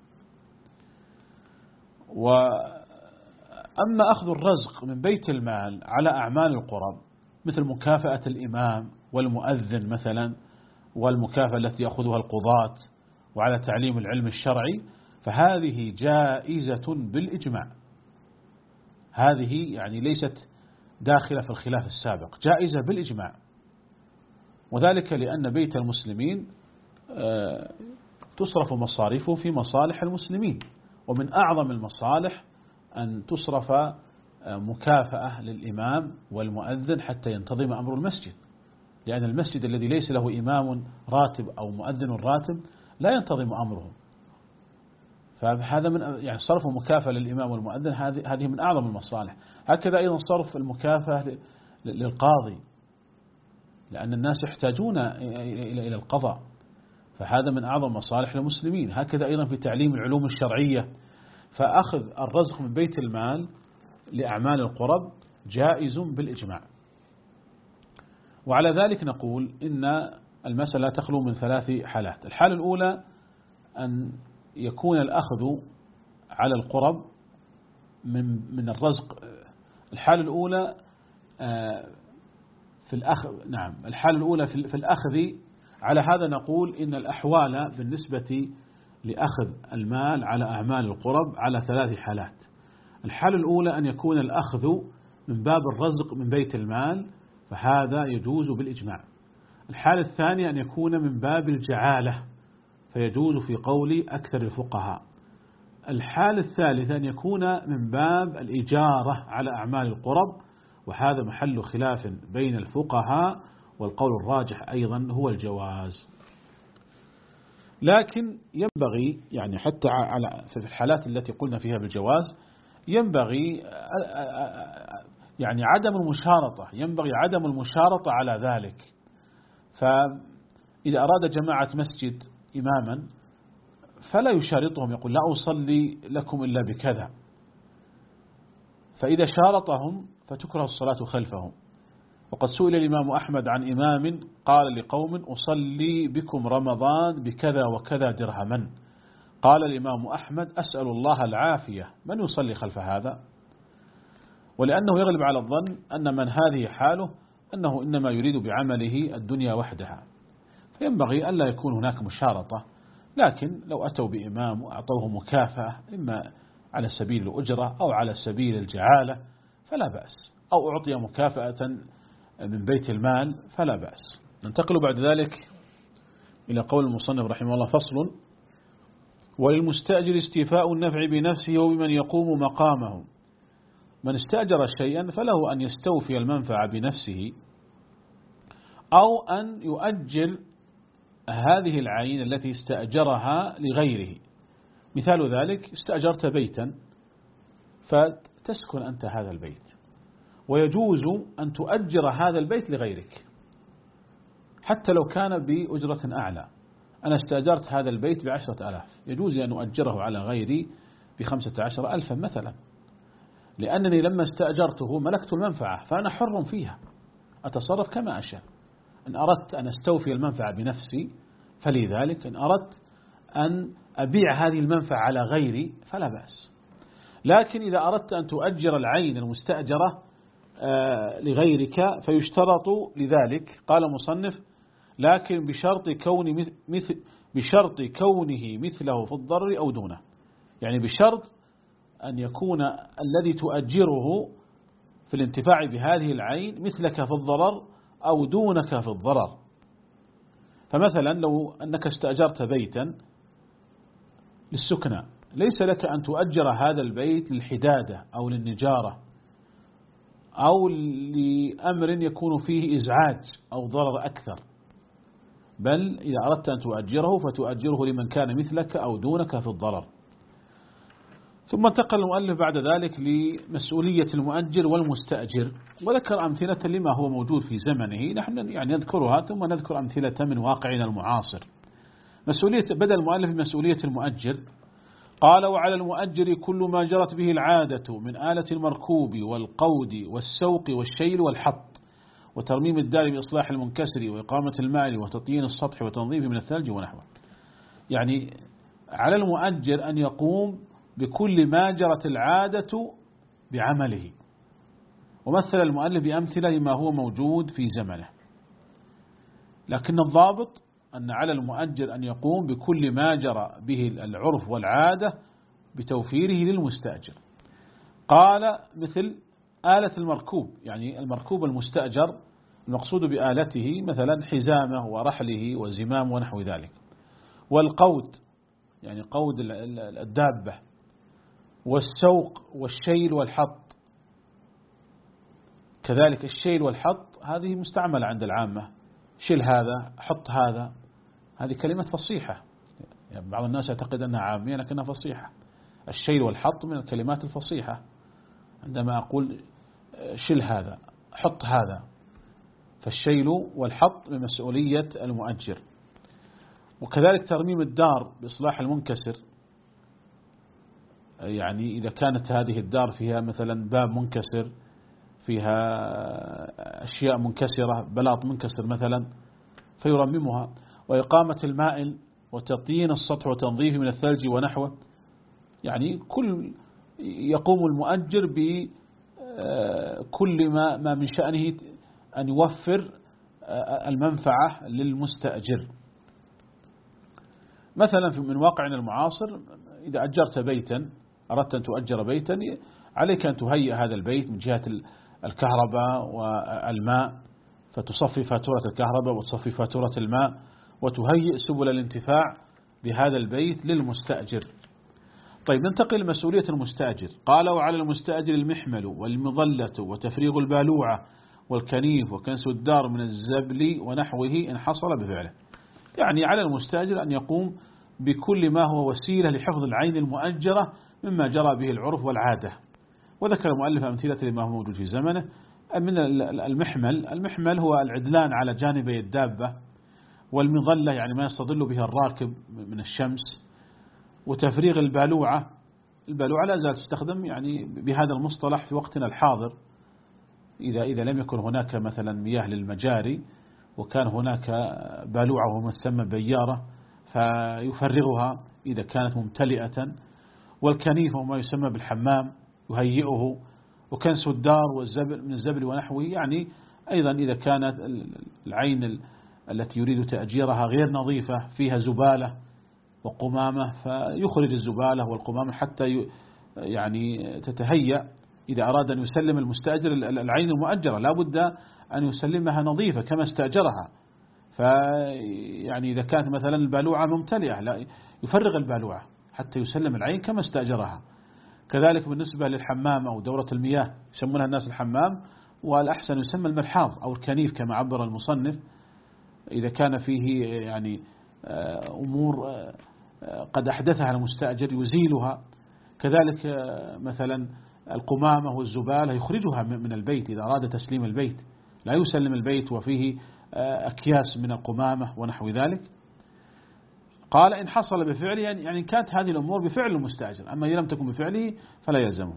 وأما أخذ الرزق من بيت المال على أعمال القرب مثل مكافأة الإمام والمؤذن مثلا، والمكافأة التي يأخذها القضاة، وعلى تعليم العلم الشرعي، فهذه جائزة بالإجماع. هذه يعني ليست داخلة في الخلاف السابق، جائزة بالإجماع، وذلك لأن بيت المسلمين تصرف مصاريفه في مصالح المسلمين، ومن أعظم المصالح أن تصرف مكافأة للإمام والمؤذن حتى ينتظم أمر المسجد، لأن المسجد الذي ليس له إمام راتب أو مؤذن راتب لا ينتظم أمره. فهذا من يعني صرف مكافأة للإمام والمؤذن هذه هذه من أعظم المصالح. هكذا أيضا صرف المكافأة للقاضي، لأن الناس يحتاجون إلى القضاء، فهذا من أعظم مصالح المسلمين. هكذا أيضا في تعليم العلوم الشرعية، فأخذ الرزق من بيت المال لأعمال القرب جائز بالإجماع. وعلى ذلك نقول إن المسألة تخلو من ثلاث حالات. الحالة الأولى أن يكون الأخذ على القرب من من الرزق. الحالة الأولى في الأخذ نعم الحالة الأولى في الأخذ. على هذا نقول إن الأحوال بالنسبة لأخذ المال على أعمال القرب على ثلاث حالات. الحالة الأولى أن يكون الأخذ من باب الرزق من بيت المال، فهذا يجوز بالإجماع. الحالة الثانية أن يكون من باب الجعالة، فيجوز في قول أكثر الفقهاء. الحالة الثالثة أن يكون من باب الإجارة على أعمال القرب، وهذا محل خلاف بين الفقهاء، والقول الراجح أيضا هو الجواز. لكن ينبغي يعني حتى على في الحالات التي قلنا فيها بالجواز ينبغي يعني عدم المشارطة، ينبغي عدم المشارطة على ذلك. فإذا أراد جماعة مسجد إماما فلا يشارطهم، يقول لا أصلي لكم إلا بكذا، فإذا شارطهم فتكره الصلاة خلفهم. وقد سئل الإمام أحمد عن إمام قال لقوم أصلي بكم رمضان بكذا وكذا درهما، قال الإمام أحمد أسأل الله العافية، من يصلي خلف هذا؟ ولأنه يغلب على الظن أن من هذه حاله أنه إنما يريد بعمله الدنيا وحدها، فينبغي ألا يكون هناك مشارطة. لكن لو أتوا بإمام وأعطوه مكافأة إما على سبيل الأجرة أو على سبيل الجعالة فلا بأس، أو أعطي مكافأة من بيت المال فلا بأس. ننتقل بعد ذلك إلى قول المصنف رحمه الله: فصل: وللمستأجر استيفاء النفع بنفسه وبمن يقوم مقامه. من استأجر شيئا فله أن يستوفي المنفعة بنفسه أو أن يؤجر هذه العين التي استأجرها لغيره. مثال ذلك: استأجرت بيتا فتسكن أنت هذا البيت، ويجوز أن تؤجر هذا البيت لغيرك حتى لو كان بأجرة أعلى. أنا استأجرت هذا البيت بعشرة ألاف، يجوز أن أؤجره على غيري بخمسة عشر ألفا مثلا، لأنني لما استأجرته ملكت المنفعة فأنا حر فيها، أتصرف كما أشاء. إن أردت أن أستوفي المنفعة بنفسي فلذلك، إن أردت أن أبيع هذه المنفعة على غيري فلا بأس. لكن إذا أردت أن تؤجر العين المستأجرة لغيرك فيشترط لذلك. قال المصنف: لكن بشرط كون مثل بشرط كونه مثله في الضر أو دونه، يعني بشرط أن يكون الذي تؤجره في الانتفاع بهذه العين مثلك في الضرر أو دونك في الضرر. فمثلا لو أنك استأجرت بيتا للسكنى، ليس لك أن تؤجر هذا البيت للحدادة أو للنجارة أو لأمر يكون فيه إزعاج أو ضرر أكثر، بل إذا أردت أن تؤجره فتؤجره لمن كان مثلك أو دونك في الضرر. ثم انتقل المؤلف بعد ذلك لمسؤولية المؤجر والمستأجر، وذكر أمثلة لما هو موجود في زمنه، نحن يعني نذكرها ثم نذكر أمثلة من واقعنا المعاصر. مسؤولية بدأ المؤلف بمسؤولية المؤجر. قال: وعلى المؤجر كل ما جرت به العادة من آلة المركوب والقود والسوق والشيل والحط وترميم الدار بإصلاح المنكسر وإقامة الماء وتطيين السطح وتنظيفه من الثلج ونحوه. يعني على المؤجر أن يقوم بكل ما جرت العادة بعمله. ومثل المؤلف بأمثلة لما هو موجود في زمنه، لكن الضابط أن على المؤجر أن يقوم بكل ما جرى به العرف والعادة بتوفيره للمستأجر. قال: مثل آلة المركوب، يعني المركوب المستأجر المقصود بآلته مثلا حزامه ورحله وزمام ونحو ذلك. والقود يعني قود الدابة والسوق والشيل والحط، كذلك الشيل والحط هذه مستعملة عند العامة، شيل هذا حط هذا، هذه كلمة فصيحة، يعني بعض الناس يعتقد أنها عامية لكنها فصيحة. الشيل والحط من الكلمات الفصيحة، عندما أقول شيل هذا حط هذا، فالشيل والحط من مسؤولية المؤجر. وكذلك ترميم الدار بإصلاح المنكسر، يعني إذا كانت هذه الدار فيها مثلا باب منكسر، فيها أشياء منكسرة، بلاط منكسر مثلا، فيرممها. وإقامة المائل وتطيين السطح وتنظيفه من الثلج ونحوه، يعني كل يقوم المؤجر بكل ما ما من شأنه أن يوفر المنفعة للمستأجر. مثلا من واقعنا المعاصر، إذا أجرت بيتا، أردت أن تؤجر بيتا، عليك أن تهيئ هذا البيت من جهة الكهرباء والماء، فتصفي فاتورة الكهرباء وتصفي فاتورة الماء، وتهيئ سبل الانتفاع بهذا البيت للمستأجر. طيب ننتقل لمسؤولية المستأجر. قال: وعلى المستأجر المحمل والمظلة وتفريغ البالوعة والكنيف وكنس الدار من الزبل ونحوه إن حصل بفعله. يعني على المستأجر أن يقوم بكل ما هو وسيلة لحفظ العين المؤجرة مما جرى به العرف والعادة. وذكر المؤلف أمثلة لما هو موجود في زمنه. من المحمل، المحمل هو العدلان على جانبي الدابة، والمظلة يعني ما يستظل بها الراكب من الشمس، وتفريغ البالوعة، البالوعة لا زالت تستخدم يعني بهذا المصطلح في وقتنا الحاضر، إذا إذا لم يكن هناك مثلا مياه للمجاري وكان هناك بالوعة وما تسمى بيارة فيفرغها إذا كانت ممتلئة، والكنيف وما يسمى بالحمام يهيئه، وكنس الدار والزبل من الزبل ونحوه، يعني أيضا إذا كانت العين التي يريد تأجيرها غير نظيفة فيها زبالة وقمامة فيخرج الزبالة والقمامة حتى يعني تتهيأ. إذا أراد أن يسلم المستأجر العين المؤجرة لا بد أن يسلمها نظيفة كما استأجرها، فيعني إذا كانت مثلا البالوعة ممتلئة لا يفرغ البالوعة حتى يسلم العين كما استأجرها. كذلك بالنسبة للحمام أو دورة المياه يسمونها الناس الحمام، والأحسن يسمى المرحاض أو الكنيف كما عبر المصنف، إذا كان فيه يعني أمور قد أحدثها المستأجر يزيلها. كذلك مثلا القمامة والزبالة يخرجها من البيت إذا أراد تسليم البيت، لا يسلم البيت وفيه أكياس من القمامة ونحو ذلك. قال إن حصل بفعله، يعني كانت هذه الأمور بفعل المستأجر، أما إذا لم تكن بفعله فلا يلزمه.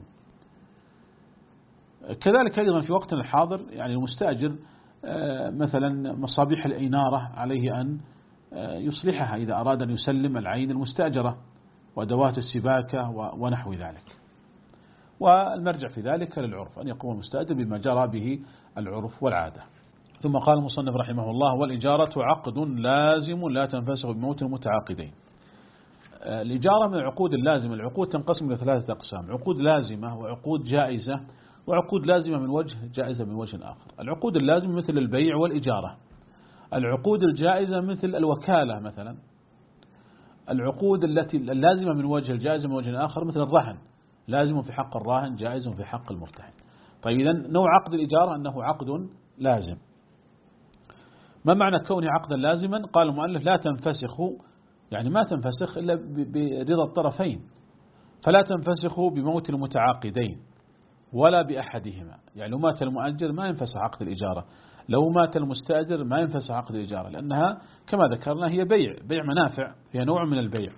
كذلك أيضا في وقتنا الحاضر يعني المستأجر مثلا مصابيح الإنارة عليه أن يصلحها إذا أراد أن يسلم العين المستأجرة، وأدوات السباكة ونحو ذلك. والمرجع في ذلك للعرف، أن يقوم المستأجر بما جرى به العرف والعادة. ثم قال المصنف رحمه الله: والإجارة عقد لازم لا تنفسخ بموت المتعاقدين. الإجارة من العقود اللازمة. العقود تنقسم إلى ثلاثة أقسام: عقود لازمة وعقود جائزة وعقود لازمة من وجه جائزة من وجه آخر. العقود اللازمة مثل البيع والإجارة. العقود الجائزة مثل الوكالة مثلا. العقود التي اللازمة من وجه الجائزة من وجه آخر مثل الرهن، لازم في حق الراهن جائز في حق المرتهن. طيب إذن نوع عقد الإجارة أنه عقد لازم. ما معنى كونه عقدا لازما؟ قال المؤلف: لا تنفسخ، يعني ما تنفسخ إلا برضا الطرفين، فلا تنفسخ بموت المتعاقدين ولا بأحدهما. يعني لو مات المؤجر ما ينفسخ عقد الإجارة، لو مات المستأجر ما ينفسخ عقد الإجارة، لأنها كما ذكرنا هي بيع بيع منافع، هي نوع من البيع.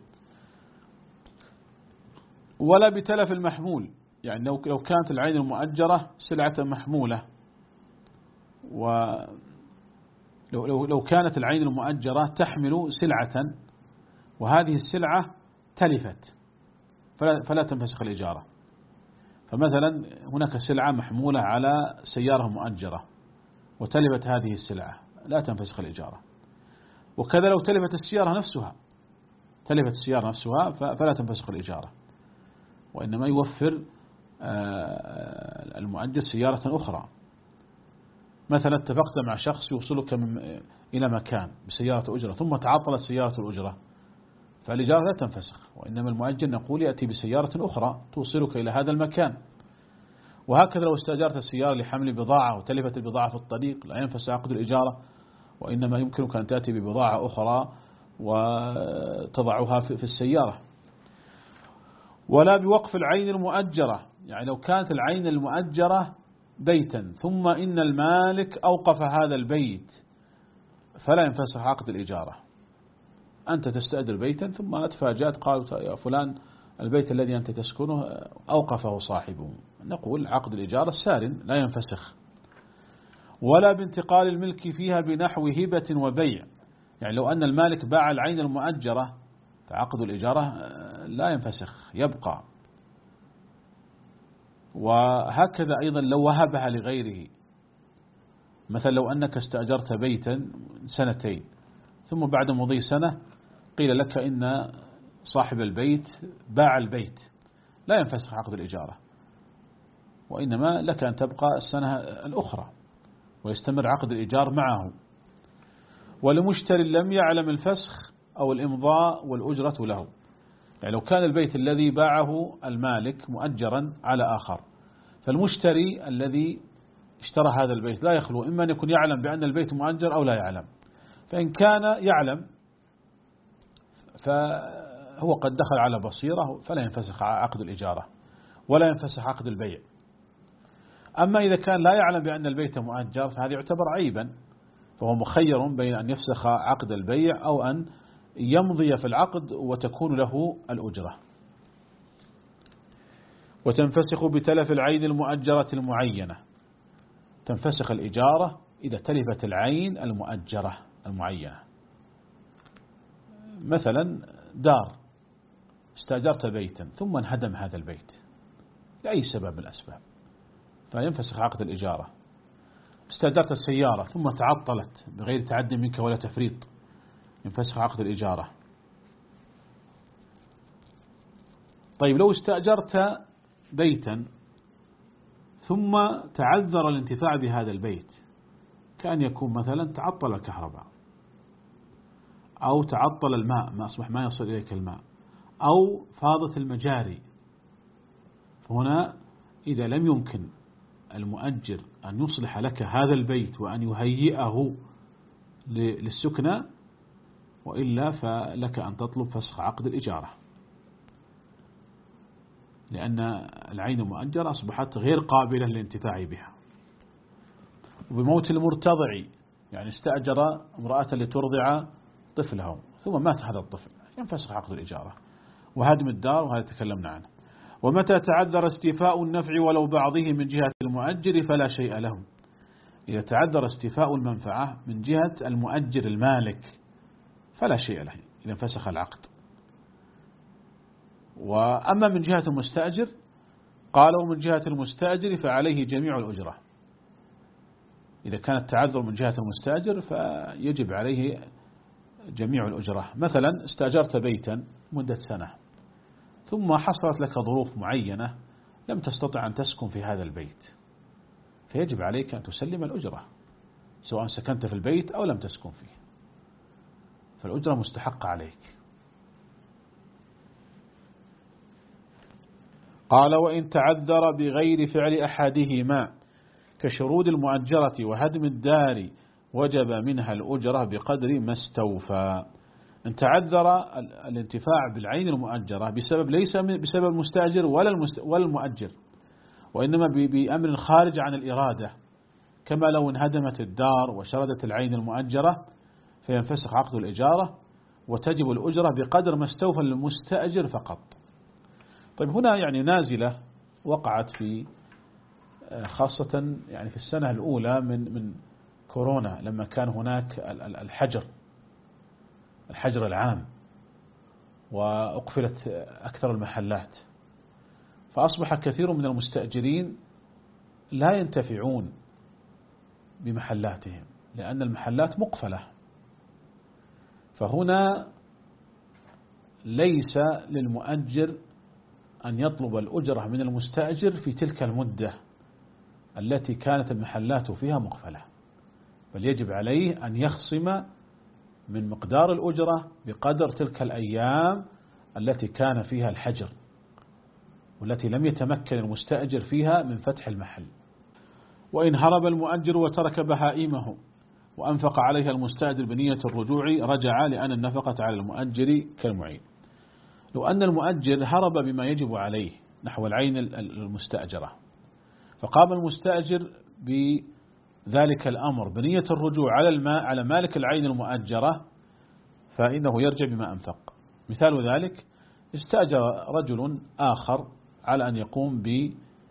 ولا بتلف المحمول، يعني لو لو كانت العين المؤجرة سلعة محمولة، ولو لو لو كانت العين المؤجرة تحمل سلعة وهذه السلعة تلفت فلا, فلا تنفسخ الإجارة. فمثلا هناك سلعة محمولة على سيارة مؤجرة وتلفت هذه السلعة لا تنفسخ الإجارة. وكذا لو تلفت السيارة نفسها تلفت السيارة نفسها فلا تنفسخ الإجارة، وإنما يوفر المؤجر سيارة أخرى. مثلا اتفقت مع شخص يوصلك من إلى مكان بسيارة أجرة ثم تعطلت سيارة الأجرة، فالإجارة لا تنفسخ، وإنما المؤجر نقول يأتي بسيارة أخرى توصلك إلى هذا المكان. وهكذا لو استأجرت السيارة لحمل بضاعة وتلفت البضاعة في الطريق لا ينفسخ عقد الإجارة، وإنما يمكنك أن تأتي ببضاعة أخرى وتضعها في السيارة. ولا بوقف العين المؤجرة، يعني لو كانت العين المؤجرة بيتا ثم إن المالك أوقف هذا البيت فلا ينفسخ عقد الإجارة. أنت تستأجر بيتا ثم تفاجأت قالوا يا فلان البيت الذي أنت تسكنه أوقفه صاحبه، نقول عقد الإجارة سار لا ينفسخ. ولا بانتقال الملك فيها بنحو هبة وبيع، يعني لو أن المالك باع العين المؤجرة فعقد الإجارة لا ينفسخ يبقى. وهكذا أيضا لو وهبها لغيره، مثلا لو أنك استأجرت بيتا سنتين ثم بعد مضي سنة قيل لك إن صاحب البيت باع البيت، لا ينفسخ عقد الإجارة، وإنما لك أن تبقى السنة الأخرى ويستمر عقد الإيجار معه. ولمشتري لم يعلم الفسخ أو الإمضاء والأجرة له، يعني لو كان البيت الذي باعه المالك مؤجرا على آخر، فالمشتري الذي اشترى هذا البيت لا يخلو إما أن يكون يعلم بأن البيت مؤجر أو لا يعلم. فإن كان يعلم فهو قد دخل على بصيرة فلا ينفسخ عقد الإجارة ولا ينفسخ عقد البيع. أما إذا كان لا يعلم بأن البيت مؤجر فهذا يعتبر عيبا، فهو مخير بين أن يفسخ عقد البيع أو أن يمضي في العقد وتكون له الأجرة. وتنفسخ بتلف العين المؤجرة المعينة، تنفسخ الإجارة إذا تلفت العين المؤجرة المعينة. مثلا دار استأجرت بيتا ثم انهدم هذا البيت لأي سبب من الأسباب فينفسخ عقد الإجارة. استأجرت السيارة ثم تعطلت بغير تعد منك ولا تفريط، ينفسخ عقد الإجارة. طيب لو استأجرت بيتا ثم تعذر الانتفاع بهذا البيت، كأن يكون مثلا تعطل الكهرباء أو تعطل الماء ما أصبح ما يصل إليك الماء أو فاضت المجاري، فهنا إذا لم يمكن المؤجر أن يصلح لك هذا البيت وأن يهيئه للسكنة وإلا فلك أن تطلب فسخ عقد الإجارة، لأن العين المؤجرة أصبحت غير قابلة للانتفاع بها. وبموت المرتضع، يعني استأجر امرأة لترضع طفله ثم مات هذا الطفل ينفسخ عقد الإجارة. وهدم الدار وهذا تكلمنا عنه. ومتى تعذر استيفاء النفع ولو بعضه من جهة المؤجر فلا شيء له، إذا تعذر استيفاء المنفعة من جهة المؤجر المالك فلا شيء له إذا انفسخ العقد. وأما من جهة المستأجر قالوا من جهة المستأجر فعليه جميع الأجرة، إذا كان التعذر من جهة المستأجر فيجب عليه جميع الأجرة. مثلا استأجرت بيتا مدة سنة ثم حصلت لك ظروف معينة لم تستطع أن تسكن في هذا البيت، فيجب عليك أن تسلم الأجرة سواء سكنت في البيت أو لم تسكن فيه، فالأجرة مستحقة عليك. قال وإن تعذر بغير فعل أحدهما كشرود المؤجرة وهدم الدار وجب منها الأجرة بقدر ما استوفى. ان تعذر الانتفاع بالعين المؤجرة بسبب ليس بسبب المستأجر ولا ولا المؤجر، وإنما بأمر خارج عن الإرادة، كما لو انهدمت الدار وشردت العين المؤجرة فينفسخ عقد الإجارة وتجب الأجرة بقدر ما استوفى المستأجر فقط. طيب هنا يعني نازلة وقعت في خاصة يعني في السنة الأولى من من كورونا لما كان هناك الحجر الحجر العام وأقفلت أكثر المحلات، فأصبح كثير من المستأجرين لا ينتفعون بمحلاتهم لأن المحلات مقفلة. فهنا ليس للمؤجر أن يطلب الأجرة من المستأجر في تلك المدة التي كانت المحلات فيها مقفلة، بل يجب عليه أن يخصم من مقدار الأجرة بقدر تلك الأيام التي كان فيها الحجر والتي لم يتمكن المستأجر فيها من فتح المحل. وإن هرب المؤجر وترك بهائمه وأنفق عليها المستأجر بنية الرجوع رجع، لأن النفقة على المؤجر كالمعين. لو أن المؤجر هرب بما يجب عليه نحو العين المستأجرة، فقام المستأجر بذلك الأمر بنية الرجوع على الماء على مالك العين المؤجرة، فإنه يرجع بما أنفق. مثال ذلك: استأجر رجل آخر على أن يقوم ب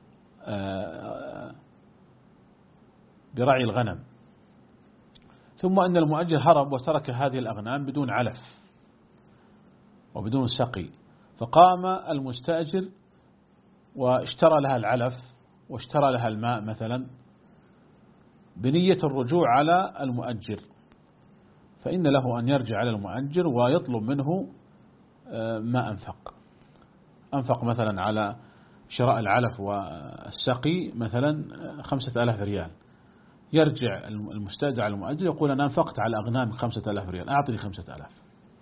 برعي الغنم، ثم أن المؤجر هرب وترك هذه الأغنام بدون علف وبدون سقي، فقام المستأجر واشترى لها العلف واشترى لها الماء مثلا بنية الرجوع على المؤجر، فإن له أن يرجع على المؤجر ويطلب منه ما أنفق. أنفق مثلا على شراء العلف والسقي مثلا خمسة آلاف ريال، يرجع المستأجر على المؤجر يقول: أنا أنفقت على أغنام خمسة آلاف ريال، أعطني خمسة آلاف.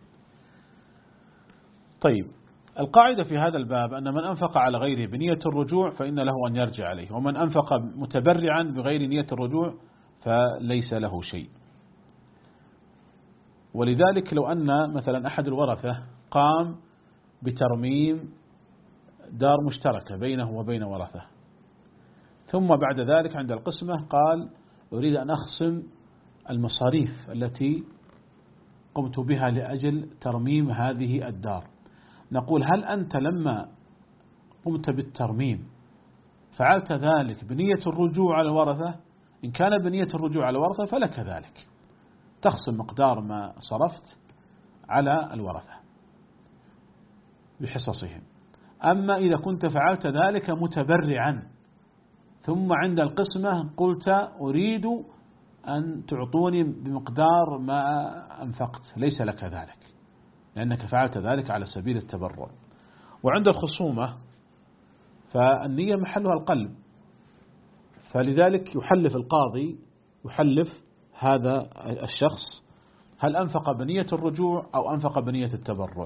طيب، القاعدة في هذا الباب أن من أنفق على غيره بنية الرجوع فإن له أن يرجع عليه، ومن أنفق متبرعا بغير نية الرجوع فليس له شيء. ولذلك لو أن مثلا أحد الورثة قام بترميم دار مشتركة بينه وبين ورثة، ثم بعد ذلك عند القسمة قال: أريد أن أخصم المصاريف التي قمت بها لأجل ترميم هذه الدار، نقول: هل أنت لما قمت بالترميم فعلت ذلك بنية الرجوع على الورثة؟ إن كان بنية الرجوع على الورثة فلك ذلك، تخصم مقدار ما صرفت على الورثة بحصصهم. أما إذا كنت فعلت ذلك متبرعا ثم عند القسمة قلت: أريد أن تعطوني بمقدار ما أنفقت، ليس لك ذلك، لأنك فعلت ذلك على سبيل التبرع. وعند الخصومة فالنية محلها القلب، فلذلك يحلف القاضي يحلف هذا الشخص هل أنفق بنية الرجوع أو أنفق بنية التبرع.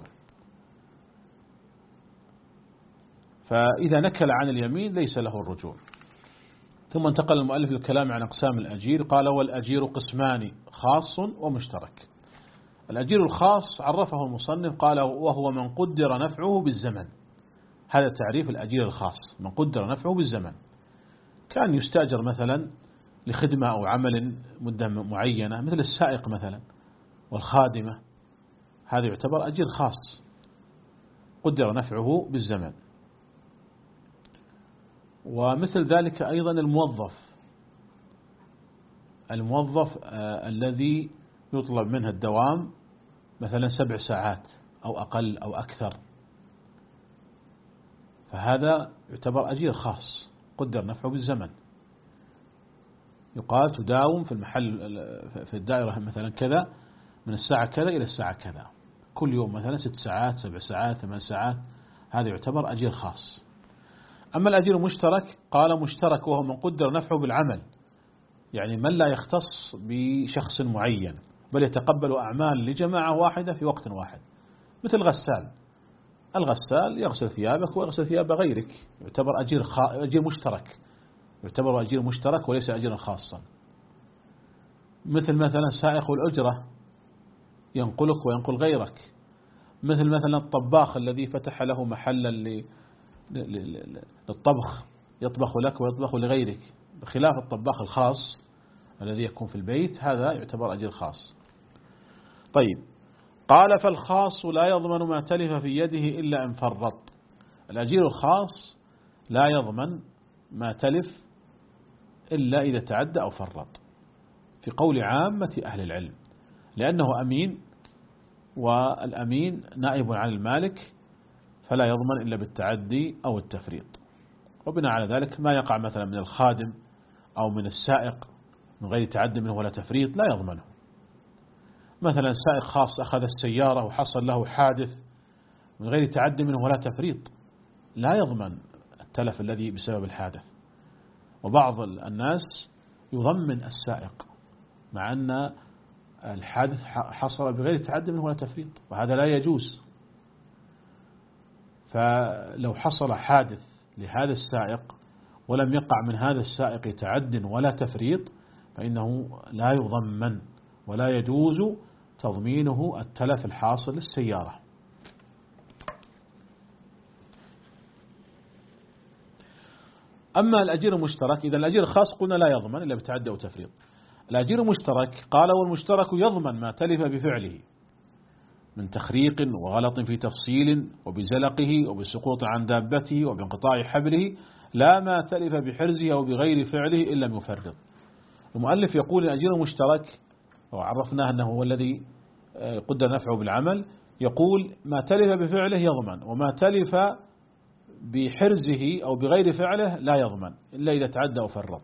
فإذا نكل عن اليمين ليس له الرجوع. ثم انتقل المؤلف للكلام عن أقسام الأجير، قال: والأجير قسمان: خاص ومشترك. الأجير الخاص عرفه المصنف قال: وهو من قدر نفعه بالزمن. هذا تعريف الأجير الخاص: من قدر نفعه بالزمن، كان يستأجر مثلا لخدمة أو عمل مدة معينة، مثل السائق مثلا والخادمة، هذا يعتبر أجير خاص قدر نفعه بالزمن. ومثل ذلك أيضا الموظف الموظف آه الذي يطلب منه الدوام مثلا سبع ساعات أو أقل أو أكثر، فهذا يعتبر أجير خاص قدر نفعه بالزمن. يقال: تداوم في المحل في الدائرة مثلا كذا من الساعة كذا إلى الساعة كذا، كل يوم مثلا ست ساعات سبع ساعات ثمان ساعات، هذا يعتبر أجير خاص. أما الأجير المشترك قال: مشترك وهو من قدر نفعه بالعمل، يعني من لا يختص بشخص معين بل يتقبل أعمال لجماعة واحدة في وقت واحد، مثل غسال. الغسال يغسل ثيابك ويغسل ثياب غيرك، يعتبر أجير, خا... أجير مشترك، يعتبر أجير مشترك وليس أجيرا خاصا. مثل مثلا سائق الأجرة ينقلك وينقل غيرك، مثل مثلا الطباخ الذي فتح له محلا للطبخ يطبخ لك ويطبخ لغيرك، بخلاف الطباخ الخاص الذي يكون في البيت، هذا يعتبر أجير خاص. طيب، قال: فالخاص لا يضمن ما تلف في يده إلا إن فرط. الأجير الخاص لا يضمن ما تلف إلا إذا تعدى أو فرط، في قول عامة أهل العلم، لأنه أمين، والأمين نائب عن المالك، فلا يضمن إلا بالتعدي أو التفريط. وبناء على ذلك ما يقع مثلا من الخادم أو من السائق من غير تعدي منه ولا تفريط لا يضمنه. مثلا سائق خاص أخذ السيارة وحصل له حادث من غير تعدي منه ولا تفريط، لا يضمن التلف الذي بسبب الحادث. وبعض الناس يضمن السائق مع أن الحادث حصل بغير تعد منه ولا تفريط، وهذا لا يجوز. فلو حصل حادث لهذا السائق ولم يقع من هذا السائق تعد ولا تفريط فإنه لا يضمن ولا يجوز تضمينه التلف الحاصل للسيارة. أما الأجير المشترك، إذا الأجير الخاص قلنا لا يضمن إلا بتعدي أو تفريط. الأجير المشترك قال والمشترك يضمن ما تلف بفعله من تخريق وغلط في تفصيل وبزلقه وبسقوط عن دابته وبانقطاع حبله لا ما تلف بحرزه أو بغير فعله إلا لم يفرط. المؤلف يقول الأجير المشترك وعرفناه أنه هو الذي قدر نفعه بالعمل، يقول ما تلف بفعله يضمن، وما تلف بحرزه أو بغير فعله لا يضمن إلا إذا تعدى أو فرط.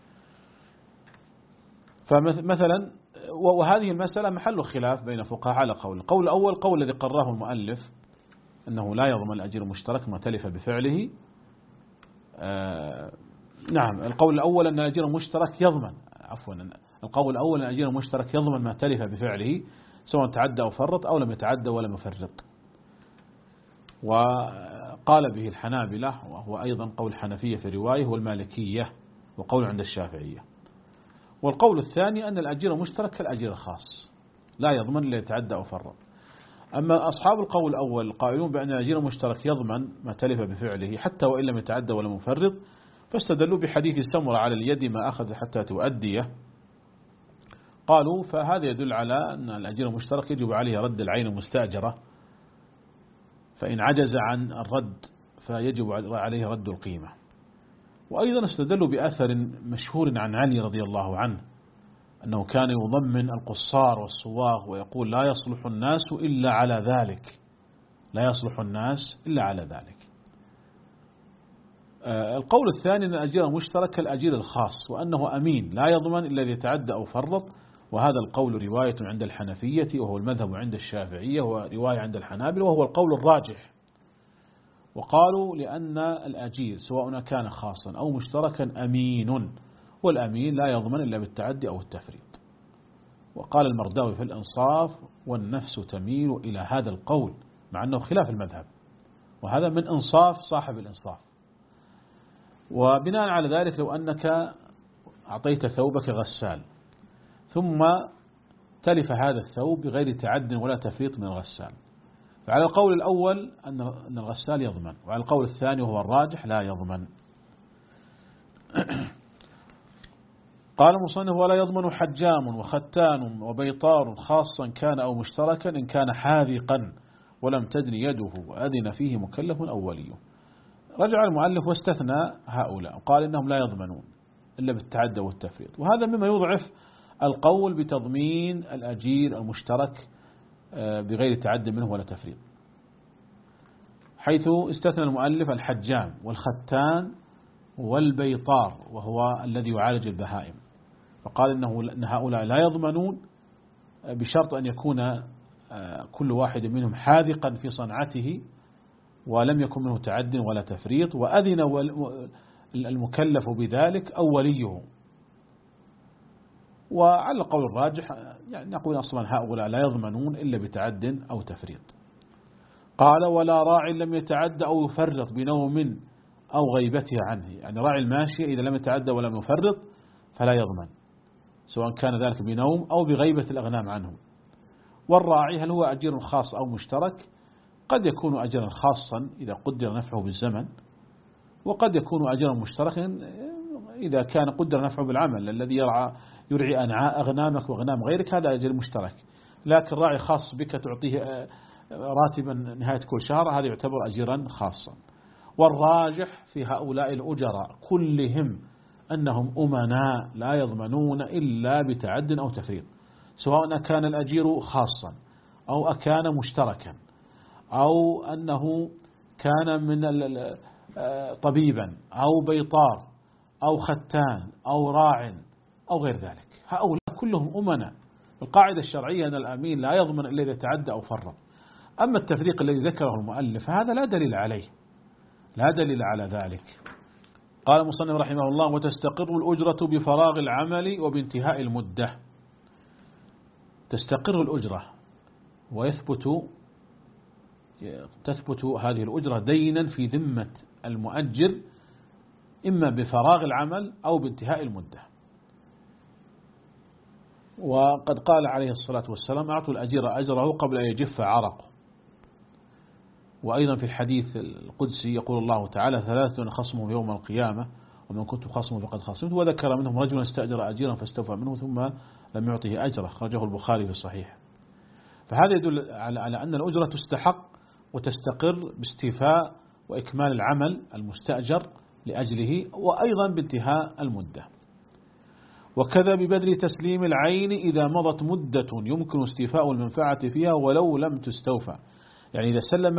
فمثلا وهذه المسألة محل خلاف بين فقهاء على قول. القول الأول قول الذي قرره المؤلف أنه لا يضمن الأجير المشترك ما تلف بفعله. آه نعم، القول الأول أن الأجير المشترك يضمن عفوا القول الأول أن الأجير المشترك يضمن ما تلف بفعله سواء تعدى أو فرط أو لم يتعدى ولم يفرط، وقال به الحنابلة وهو أيضا قول الحنفية في رواية والمالكية وقول عند الشافعية. والقول الثاني أن الأجير المشترك كالأجير الخاص لا يضمن إلا يتعدى أو فرط. أما أصحاب القول الأول قائلون بأن الأجير المشترك يضمن ما تلف بفعله حتى وإن لم يتعدى ولم يفرط، فاستدلوا بحديث سمرة على اليد ما أخذ حتى تؤديه. قالوا فهذا يدل على أن الأجير المشترك يجب عليه رد العين المستأجرة، فإن عجز عن الرد فيجب عليه رد القيمة. وأيضا استدلوا بأثر مشهور عن علي رضي الله عنه أنه كان يضمن القصار والصواغ ويقول لا يصلح الناس إلا على ذلك، لا يصلح الناس إلا على ذلك. القول الثاني أن الأجير المشترك كالأجير الخاص وأنه أمين لا يضمن إلا إذا يتعدى أو فرط، وهذا القول رواية عند الحنفية وهو المذهب عند الشافعية ورواية عند الحنابلة وهو القول الراجح. وقالوا لأن الأجير سواء كان خاصا أو مشتركا أمين، والأمين لا يضمن إلا بالتعدي أو التفريط. وقال المرداوي في الإنصاف والنفس تميل إلى هذا القول مع أنه خلاف المذهب، وهذا من إنصاف صاحب الإنصاف. وبناء على ذلك لو أنك أعطيت ثوبك غسال ثم تلف هذا الثوب بغير تعد ولا تفريط من الغسال، فعلى القول الأول أن الغسال يضمن، وعلى القول الثاني وهو الراجح لا يضمن. قال المصنف ولا يضمن حجام وختان وبيطار خاصا كان أو مشتركا إن كان حاذقا ولم تدن يده وأذن فيه مكلف أو ولي. رجع المؤلف واستثنى هؤلاء وقال إنهم لا يضمنون إلا بالتعدى والتفريط، وهذا مما يضعف القول بتضمين الأجير المشترك بغير تعد منه ولا تفريط، حيث استثنى المؤلف الحجام والختان والبيطار وهو الذي يعالج البهائم، فقال إنه إن هؤلاء لا يضمنون بشرط أن يكون كل واحد منهم حاذقا في صنعته ولم يكن منه تعد ولا تفريط وأذن المكلف بذلك أو وليه. وعلى القول الراجح يعني نقول أصلا هؤلاء لا يضمنون إلا بتعد أو تفريط. قال ولا راع لم يتعد أو يفرط بنوم أو غيبته عنه، يعني راعي الماشية إذا لم يتعد ولم يفرط فلا يضمن سواء كان ذلك بنوم أو بغيبة الأغنام عنه. والراعي هل هو أجير خاص أو مشترك؟ قد يكون أجرا خاصا إذا قدر نفعه بالزمن، وقد يكون أجرا مشتركا إذا كان قدر نفعه بالعمل. الذي يرعى يرعي أنعاء أغنامك وأغنام غيرك هذا أجر مشترك، لكن راعي خاص بك تعطيه راتبا نهاية كل شهر هذا يعتبر أجرا خاصا. والراجح في هؤلاء الأجراء كلهم أنهم أمناء لا يضمنون إلا بتعد أو تفريط، سواء كان الأجير خاصا أو أكان مشتركا أو أنه كان من طبيبا أو بيطار أو ختان أو راع أو غير ذلك، هؤلاء كلهم أمناء. القاعدة الشرعية أن الأمين لا يضمن إلا إذا تعدى أو فرط. أما التفريق الذي ذكره المؤلف هذا لا دليل عليه، لا دليل على ذلك. قال المصنف رحمه الله وتستقر الأجرة بفراغ العمل وبانتهاء المدة. تستقر الأجرة ويثبت تثبت هذه الأجرة دينا في ذمة المؤجر إما بفراغ العمل أو بانتهاء المدة. وقد قال عليه الصلاة والسلام أعطوا الأجير أجره قبل أن يجف عرقه. وأيضا في الحديث القدسي يقول الله تعالى ثلاثة خصمهم يوم القيامة ومن كنت خصمه فقد خصمت، وذكر منهم رجلا استأجر أجيرا فاستوفى منه ثم لم يعطه أجره، خرجه البخاري في الصحيح. فهذا يدل على أن الأجرة تستحق وتستقر باستيفاء وإكمال العمل المستأجر لأجله، وأيضا بانتهاء المدة. وكذا ببذل تسليم العين إذا مضت مدة يمكن استيفاء المنفعة فيها ولو لم تستوفى. يعني إذا سلم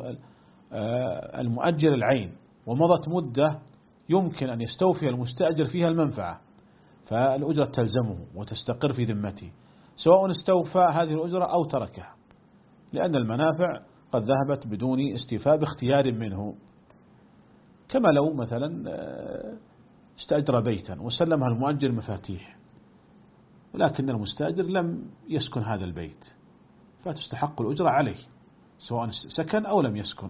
المؤجر العين ومضت مدة يمكن أن يستوفي المستأجر فيها المنفعة، فالأجرة تلزمه وتستقر في ذمته سواء استوفى هذه الأجرة أو تركها، لأن المنافع قد ذهبت بدون استيفاء باختيار منه. كما لو مثلا استأجر بيتا وسلمها المؤجر مفاتيح، ولكن المستأجر لم يسكن هذا البيت، فتستحق الأجرة عليه سواء سكن أو لم يسكن.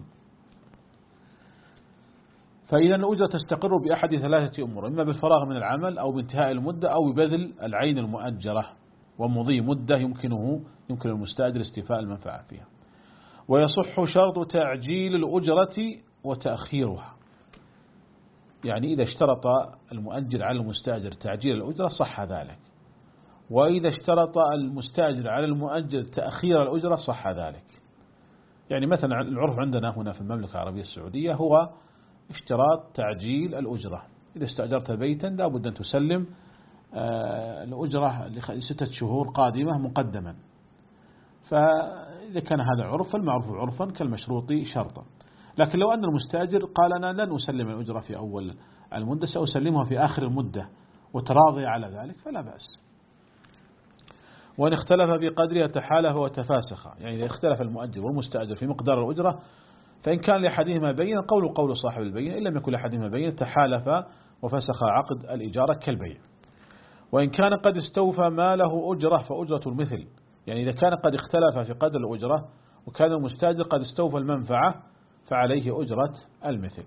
فإذا الأجرة تستقر بأحد ثلاثة أمور، إما بالفراغ من العمل أو بانتهاء المدة أو ببذل العين المؤجرة ومضي مدة يمكنه يمكن المستأجر استيفاء المنفعة فيها. ويصح شرط تعجيل الأجرة وتأخيرها، يعني إذا اشترط المؤجر على المستأجر تعجيل الأجرة صح ذلك، وإذا اشترط المستأجر على المؤجر تأخير الأجرة صح ذلك. يعني مثلا العرف عندنا هنا في المملكة العربية السعودية هو اشتراط تعجيل الأجرة. إذا استأجرت بيتا لا بد أن تسلم الأجرة لستة شهور قادمة مقدما. فإذا كان هذا عرف فالمعروف عرفا كالمشروط شرطا. لكن لو أن المستأجر قال أنا لن أسلم الأجرة في أول المدة، سأسلمها في آخر المدة وتراضي على ذلك فلا بأس. وإن اختلف في قدرها تحالف وتفاسخ، يعني إذا اختلف المؤجر والمستأجر في مقدار الأجرة فإن كان لأحدهما بينة قول قول صاحب البينة، إن لم يكن لأحدهما بينة تحالف وفسخ عقد الإجارة كالبيع. وإن كان قد استوفى ما له أجرة فأجرة المثل، يعني إذا كان قد اختلف في قدر الأجرة وكان المستأجر قد استوفى المنفعة فعليه أجرة المثل.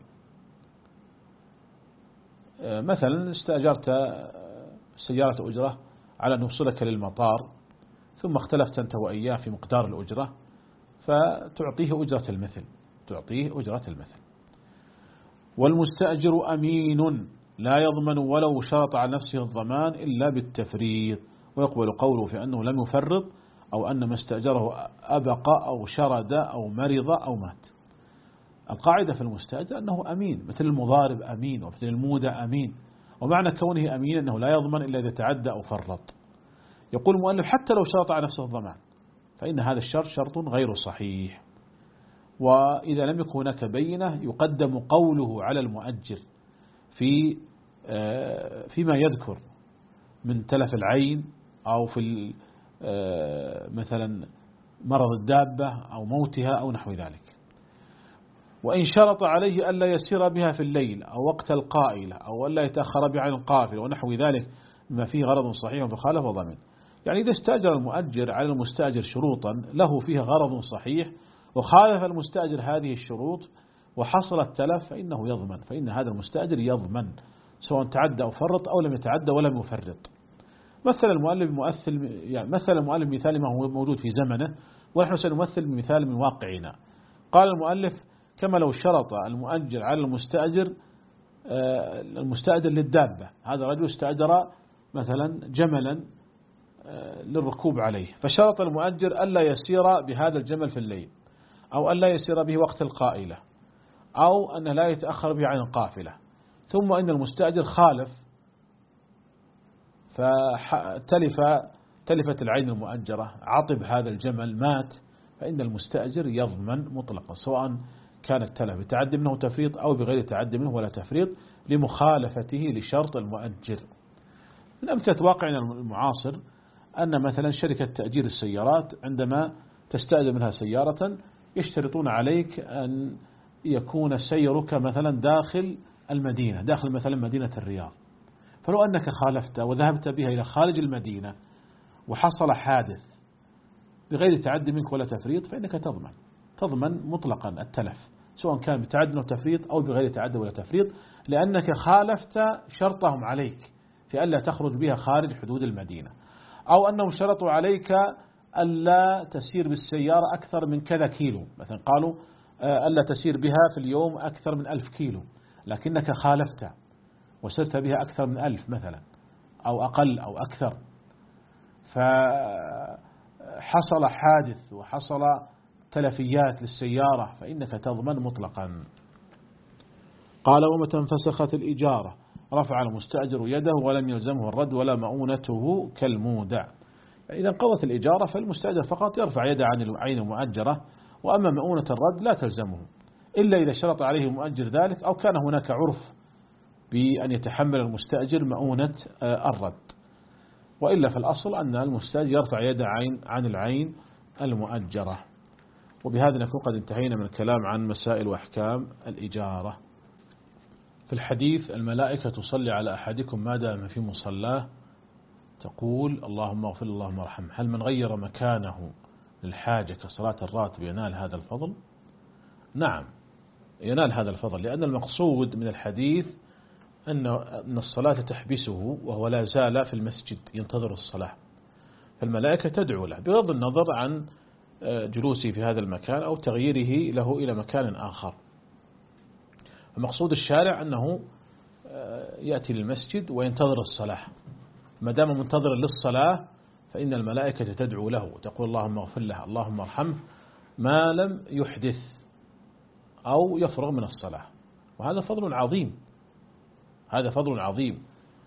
مثلا استأجرت سيارة أجرة على أن يوصلك للمطار، ثم اختلفت أنت وإياه في مقدار الأجرة، فتعطيه أجرة المثل تعطيه أجرة المثل. والمستأجر أمين لا يضمن ولو شرط على نفسه الضمان إلا بالتفريط، ويقبل قوله في أنه لم يفرط أو أن ما استأجره أبقى أو شرد أو مرض أو مات. القاعدة في المستأجر أنه أمين، مثل المضارب أمين ومثل المودع أمين، ومعنى كونه أمين أنه لا يضمن إلا إذا تعدى أو فرط. يقول المؤلف حتى لو شرط على نفسه الضمان فإن هذا الشرط شرط غير صحيح. وإذا لم يكن هناك بينة يقدم قوله على المؤجر في فيما يذكر من تلف العين أو في مثلا مرض الدابة أو موتها أو نحو ذلك. وإن شرط عليه ألا يسير بها في الليل أو وقت القائلة أو ألا يتأخر بها عن القافلة ونحو ذلك ما فيه غرض صحيح فخالف وضمن. يعني إذا استأجر المؤجر على المستأجر شروطا له فيها غرض صحيح وخالف المستأجر هذه الشروط وحصل التلف فإنه يضمن، فإن هذا المستأجر يضمن سواء تعدى أو فرط أو لم يتعدى ولم يفرط. مثل المؤلف مؤثل يعني مثل المؤلف مثال ما هو موجود في زمنه، ونحن سنمثل بمثال من واقعنا. قال المؤلف كما لو شرط المؤجر على المستأجر المستأجر للدابة، هذا رجل استأجر مثلا جملا للركوب عليه، فشرط المؤجر ألا يسير بهذا الجمل في الليل أو ألا يسير به وقت القائلة أو أن لا يتأخر به عن القافلة، ثم إن المستأجر خالف فتلف تلفت العين المؤجرة، عطب هذا الجمل مات، فإن المستأجر يضمن مطلقا سواء كان التلف بتعدي منه تفريط أو بغير تعدي منه ولا تفريط لمخالفته لشرط المؤجر. من أمثلة واقعنا المعاصر أن مثلا شركة تأجير السيارات عندما تستأجر منها سيارة يشترطون عليك أن يكون سيرك مثلا داخل المدينة، داخل مثلا مدينة الرياض، فلو أنك خالفت وذهبت بها إلى خارج المدينة وحصل حادث بغير تعد منك ولا تفريط فإنك تضمن تضمن مطلقا التلف، سواء كان بتعد أو تفريط أو بغير تعد ولا تفريط، لأنك خالفت شرطهم عليك في ألا تخرج بها خارج حدود المدينة، أو أنهم شرطوا عليك ألا تسير بالسيارة أكثر من كذا كيلو، مثلا قالوا ألا تسير بها في اليوم أكثر من ألف كيلو، لكنك خالفت وسرت بها أكثر من ألف مثلا أو أقل أو أكثر، فحصل حادث وحصل تلفيات للسيارة فإنك تضمن مطلقا. قال ومتى انفسخت الإجارة رفع المستأجر يده ولم يلزمه الرد ولا مؤونته كالمودع. إذا انقضت الإجارة فالمستأجر فقط يرفع يده عن العين المؤجرة، وأما مؤونة الرد لا تلزمه إلا إذا شرط عليه المؤجر ذلك أو كان هناك عرف بأن يتحمل المستأجر مؤونة الرد، وإلا في الأصل أن المستأجر يرفع يده عن العين المؤجرة. وبهذا نكون قد انتهينا من الكلام عن مسائل وأحكام الإجارة. في الحديث الملائكة تصلي على أحدكم ما دام في مصلاه تقول اللهم اغفر اللهم ارحمه. هل من غير مكانه للحاجة كصلاة الراتب ينال هذا الفضل؟ نعم ينال هذا الفضل، لأن المقصود من الحديث أن الصلاة تحبسه وهو لا زال في المسجد ينتظر الصلاة، فالملائكة تدعو له بغض النظر عن جلوسه في هذا المكان أو تغييره له إلى مكان آخر. المقصود الشارع أنه يأتي للمسجد وينتظر الصلاة، ما دام منتظر للصلاة فإن الملائكة تدعو له وتقول اللهم اغفر له اللهم ارحمه ما لم يحدث أو يفرغ من الصلاة، وهذا فضل عظيم، هذا فضل عظيم.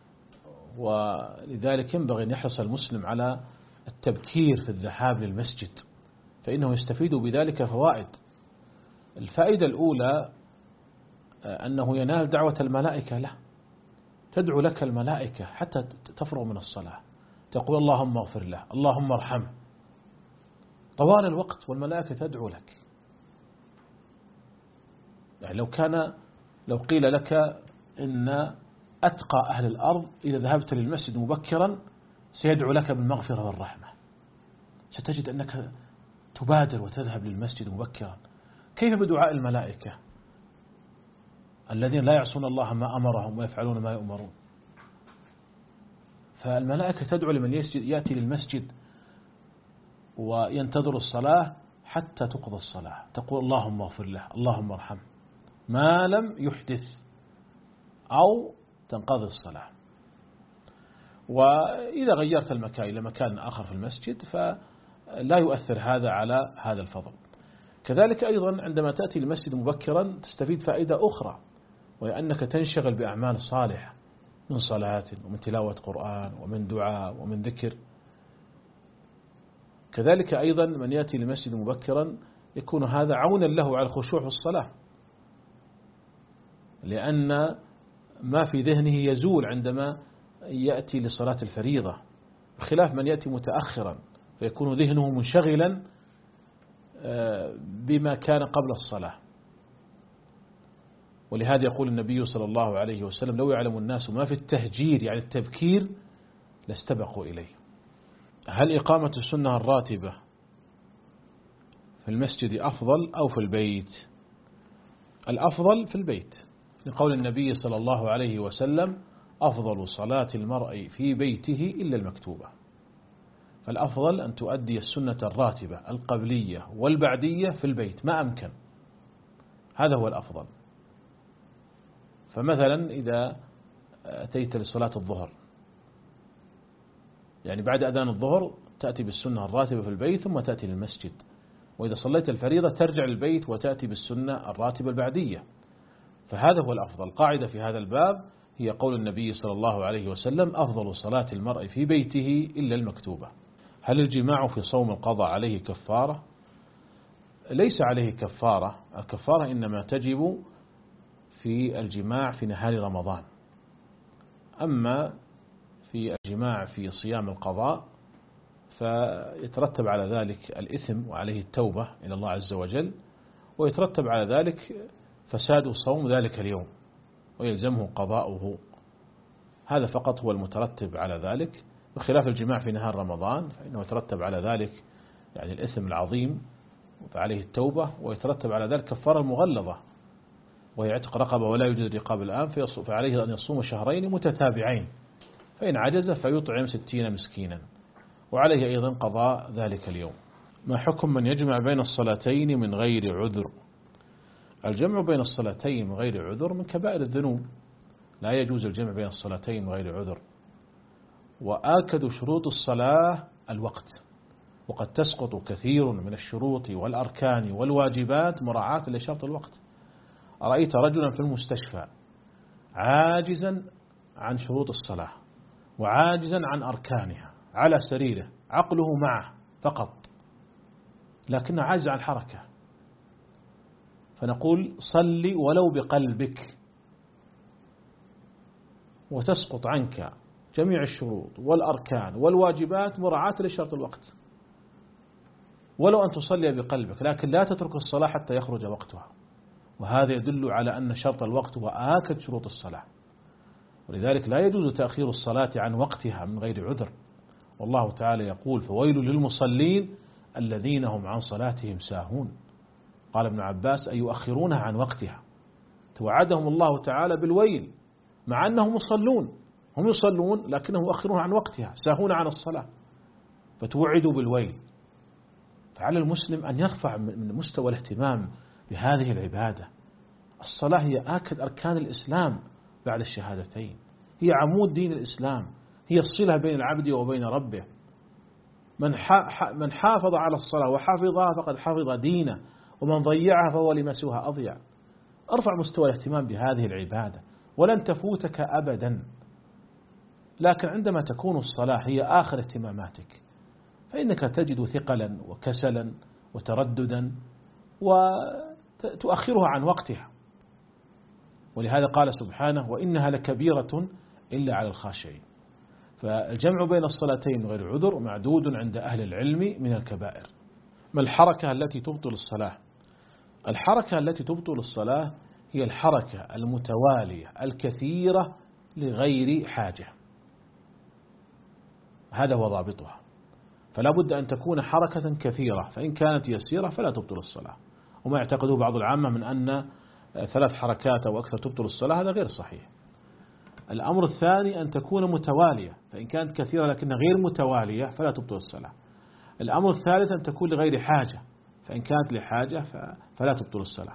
ولذلك ينبغي أن يحرص المسلم على التبكير في الذهاب للمسجد، فإنه يستفيد بذلك فوائد. الفائدة الأولى أنه ينال دعوة الملائكة له، تدعو لك الملائكة حتى تفرغ من الصلاة، تقول اللهم اغفر له اللهم ارحمه طوال الوقت والملائكة تدعو لك. يعني لو كان لو قيل لك إن أتقى أهل الأرض إذا ذهبت للمسجد مبكرا سيدعو لك بالمغفرة والرحمة، ستجد أنك تبادر وتذهب للمسجد مبكرا. كيف بدعاء الملائكة الذين لا يعصون الله ما أمرهم ويفعلون ما يؤمرون؟ فالملائكة تدعو لمن يأتي للمسجد وينتظر الصلاة حتى تقضى الصلاة، تقول اللهم اغفر له اللهم ارحمه ما لم يحدث أو تنقضي الصلاة. وإذا غيرت المكان إلى مكان آخر في المسجد فلا يؤثر هذا على هذا الفضل. كذلك أيضا عندما تأتي المسجد مبكرا تستفيد فائدة أخرى، وهي أنك تنشغل بأعمال صالحة من صلاة ومن تلاوة قرآن ومن دعاء ومن ذكر. كذلك أيضا من يأتي للمسجد مبكرا يكون هذا عونا له على الخشوع في الصلاة، لأن ما في ذهنه يزول عندما يأتي لصلاة الفريضة، بخلاف من يأتي متأخرا فيكون ذهنه منشغلا بما كان قبل الصلاة. ولهذا يقول النبي صلى الله عليه وسلم لو يعلم الناس ما في التهجير يعني التبكير لاستبقوا إليه. هل إقامة السنة الراتبة في المسجد أفضل أو في البيت؟ الأفضل في البيت، لقول النبي صلى الله عليه وسلم أفضل صلاة المرء في بيته إلا المكتوبة. فالأفضل أن تؤدي السنة الراتبة القبلية والبعدية في البيت ما أمكن، هذا هو الأفضل. فمثلا إذا أتيت لصلاة الظهر يعني بعد أذان الظهر تأتي بالسنة الراتبة في البيت ثم تأتي للمسجد، وإذا صليت الفريضة ترجع للبيت وتأتي بالسنة الراتبة البعدية، فهذا هو الأفضل. قاعدة في هذا الباب هي قول النبي صلى الله عليه وسلم أفضل صلاة المرء في بيته إلا المكتوبة. هل الجماع في صوم القضاء عليه كفارة؟ ليس عليه كفارة، الكفارة إنما تجب في الجماع في نهار رمضان، أما في الجماع في صيام القضاء فيترتب على ذلك الإثم وعليه التوبة إلى الله عز وجل، ويترتب على ذلك فساد صوم ذلك اليوم ويلزمه قضاؤه، هذا فقط هو المترتب على ذلك، بخلاف الجماع في نهار رمضان فإنه يترتب على ذلك يعني الإثم العظيم فعليه التوبة، ويترتب على ذلك كفارة مغلظة وهي عتق رقبة ولا يوجد رقاب الآن، فعليه أن يصوم شهرين متتابعين، فإن عجز فيطعم ستين مسكينا، وعليه أيضا قضاء ذلك اليوم. ما حكم من يجمع بين الصلاتين من غير عذر؟ الجمع بين الصلاتين من غير عذر من كبائر الذنوب، لا يجوز الجمع بين الصلاتين من غير عذر. وآكد شروط الصلاة الوقت، وقد تسقط كثير من الشروط والأركان والواجبات مراعاة لشرط الوقت. رأيت رجلا في المستشفى عاجزا عن شروط الصلاة وعاجزا عن أركانها على سريره، عقله معه فقط لكنه عاجز عن الحركة، فنقول صلي ولو بقلبك وتسقط عنك جميع الشروط والأركان والواجبات مراعاة لشرط الوقت، ولو أن تصلي بقلبك، لكن لا تترك الصلاة حتى يخرج وقتها، وهذا يدل على أن شرط الوقت هو آكد شروط الصلاة، ولذلك لا يجوز تأخير الصلاة عن وقتها من غير عذر. والله تعالى يقول فويل للمصلين الذين هم عن صلاتهم ساهون. قال ابن عباس أي يؤخرونها عن وقتها، توعدهم الله تعالى بالويل مع أنهم يصلون، هم يصلون لكنهم يؤخرونها عن وقتها ساهون عن الصلاة، فتوعدوا بالويل. فعلى المسلم أن يرفع من مستوى الاهتمام بهذه العبادة. الصلاة هي آكد أركان الإسلام بعد الشهادتين، هي عمود دين الإسلام، هي الصلة بين العبد وبين ربه. من من حافظ على الصلاة وحفظها فقد حفظ دينه، ومن ضيعها فهو لما سواها أضيع. ارفع مستوى الاهتمام بهذه العبادة ولن تفوتك أبدا. لكن عندما تكون الصلاة هي آخر اهتماماتك فإنك تجد ثقلا وكسلا وترددا وتؤخرها عن وقتها. ولهذا قال سبحانه وإنها لكبيرة إلا على الخاشعين. فالجمع بين الصلاتين غير عذر معدود عند أهل العلم من الكبائر. ما الحركة التي تبطل الصلاة؟ الحركة التي تبطل الصلاة هي الحركة المتوالية الكثيرة لغير حاجة، هذا هو ضابطها. فلا بد أن تكون حركة كثيرة، فإن كانت يسيرة فلا تبطل الصلاة. وما يعتقده بعض العامة من أن ثلاث حركات أو أكثر تبطل الصلاة هذا غير صحيح. الأمر الثاني أن تكون متوالية، فإن كانت كثيرة لكنها غير متوالية فلا تبطل الصلاة. الأمر الثالث أن تكون لغير حاجة، فإن كانت لحاجة فلا تبطل الصلاة.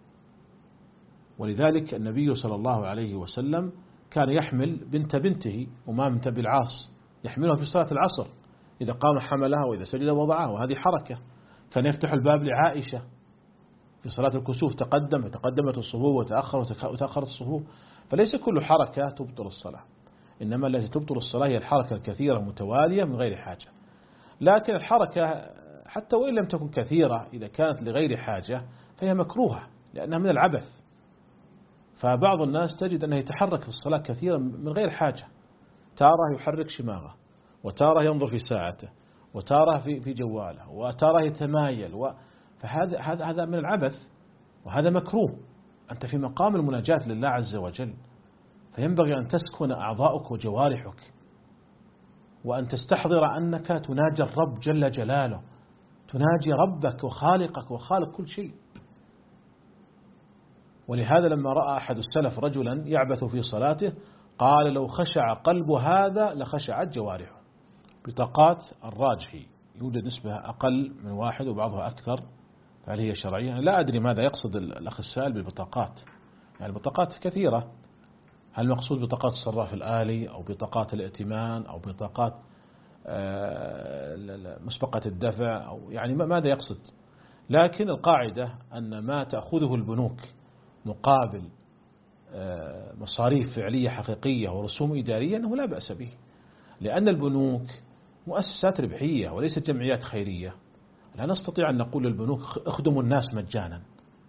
ولذلك النبي صلى الله عليه وسلم كان يحمل بنت بنته أمامة بنت العاص، يحملها في صلاة العصر، إذا قام حملها وإذا سجد وضعها، وهذه حركة. كان يفتح الباب لعائشة في صلاة الكسوف، تقدم وتقدمت الصفوف وتأخر وتأخرت الصفوف. فليس كل حركة تبطل الصلاة، إنما التي تبطل الصلاة هي الحركة الكثيرة المتوالية من غير حاجة. لكن الحركة حتى وإن لم تكن كثيرة إذا كانت لغير حاجة فهي مكروهة لأنها من العبث. فبعض الناس تجد أنه يتحرك في الصلاة كثيرا من غير حاجة، تارة يحرك شماغه، وتارة ينظر في ساعته، وتارة في في جواله، وتارة يتمايل و... فهذا هذا هذا من العبث، وهذا مكروه. أنت في مقام المناجاة لله عز وجل، فينبغي أن تسكن أعضاؤك وجوارحك، وأن تستحضر أنك تناجي الرب جل جلاله، تناجي ربك وخالقك وخالق كل شيء. ولهذا لما رأى أحد السلف رجلا يعبث في صلاته قال لو خشع قلب هذا لخشعت جوارحه. بطاقات الراجحي يوجد نسبة أقل من واحد وبعضها أكثر، فهل هي شرعية؟ لا أدري ماذا يقصد الأخ السائل بالبطاقات، يعني البطاقات كثيرة، هل مقصود بطاقات الصراف الآلي أو بطاقات الائتمان أو بطاقات مسبقة الدفع أو يعني ماذا يقصد؟ لكن القاعدة أن ما تأخذه البنوك مقابل مصاريف فعلية حقيقية ورسوم إدارية أنه لا بأس به، لأن البنوك مؤسسات ربحية وليست جمعيات خيرية. لا نستطيع أن نقول للبنوك اخدموا الناس مجانا.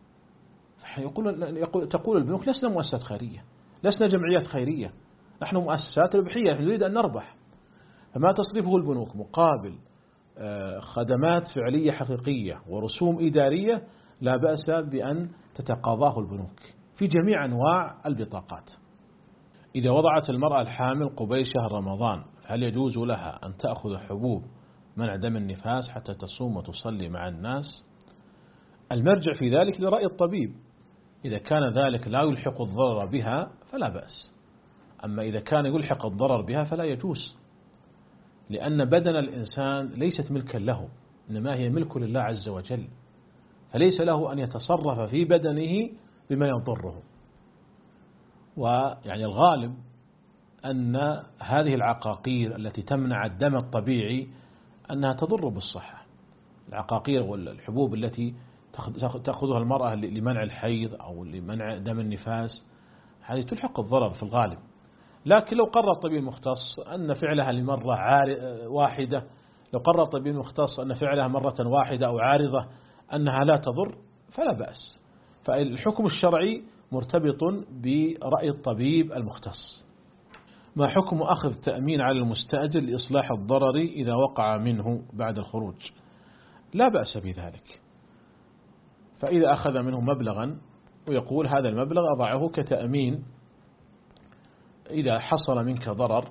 يقول تقول البنوك لسنا مؤسسات خيرية، لسنا جمعيات خيرية، نحن مؤسسات ربحية نريد أن نربح. فما تصرفه البنوك مقابل خدمات فعلية حقيقية ورسوم إدارية لا بأس بأن تتقاضاه البنوك في جميع أنواع البطاقات. إذا وضعت المرأة الحامل قبيل شهر رمضان هل يجوز لها أن تأخذ حبوب منع دم النفاس حتى تصوم وتصلي مع الناس، المرجع في ذلك لرأي الطبيب. إذا كان ذلك لا يلحق الضرر بها فلا بأس، أما إذا كان يلحق الضرر بها فلا يجوز، لأن بدن الإنسان ليست ملكا له، إنما هي ملك لله عز وجل، فليس له أن يتصرف في بدنه بما يضره. ويعني الغالب أن هذه العقاقير التي تمنع الدم الطبيعي أنها تضر بالصحة. العقاقير والحبوب التي تأخذها المرأة لمنع الحيض أو لمنع دم النفاس هذه تلحق الضرر في الغالب. لكن لو قرر الطبيب المختص أن فعلها لمرة واحدة، لو قرر الطبيب المختص أن فعلها مرة واحدة أو عارضة أنها لا تضر فلا بأس. فالحكم الشرعي مرتبط برأي الطبيب المختص. ما حكم أخذ تأمين على المستأجر لإصلاح الضرر إذا وقع منه بعد الخروج؟ لا بأس بذلك. فإذا أخذ منه مبلغا ويقول هذا المبلغ أضعه كتأمين، إذا حصل منك ضرر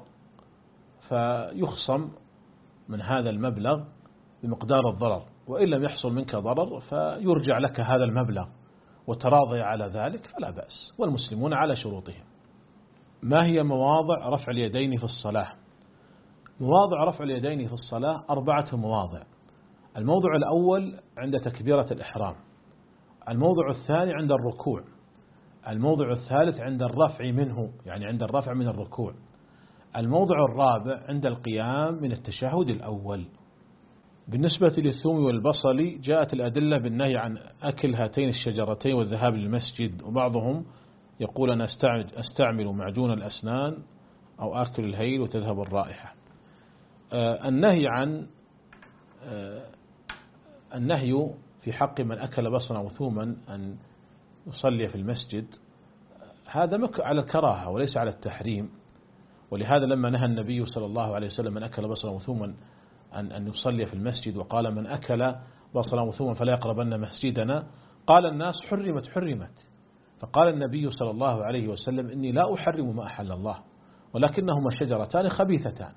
فيخصم من هذا المبلغ بمقدار الضرر، وإن لم يحصل منك ضرر فيرجع لك هذا المبلغ وتراضي على ذلك فلا بأس، والمسلمون على شروطهم. ما هي مواضع رفع اليدين في الصلاة؟ مواضع رفع اليدين في الصلاة أربعة مواضع. الموضع الأول عند تكبيرة الإحرام، الموضع الثاني عند الركوع، الموضع الثالث عند الرفع منه يعني عند الرفع من الركوع، الموضع الرابع عند القيام من التشهد الأول. بالنسبة للثوم والبصل جاءت الأدلة بالنهي عن أكل هاتين الشجرتين والذهاب للمسجد، وبعضهم يقول أنا أستعمل معجون الأسنان أو آكل الهيل وتذهب الرائحة. آه النهي عن آه النهي في حق من أكل بصلا أو ثوما أن يصلي في المسجد هذا على الكراهة وليس على التحريم، ولهذا لما نهى النبي صلى الله عليه وسلم من أكل بصلا أو ثوما أن أن يصلي في المسجد، وقال من أكل بصلا أو ثوما فلا يقربن مسجدنا، قال الناس حرمت حرمت، فقال النبي صلى الله عليه وسلم إني لا أحرم ما أحل الله ولكنهما شجرتان خبيثتان.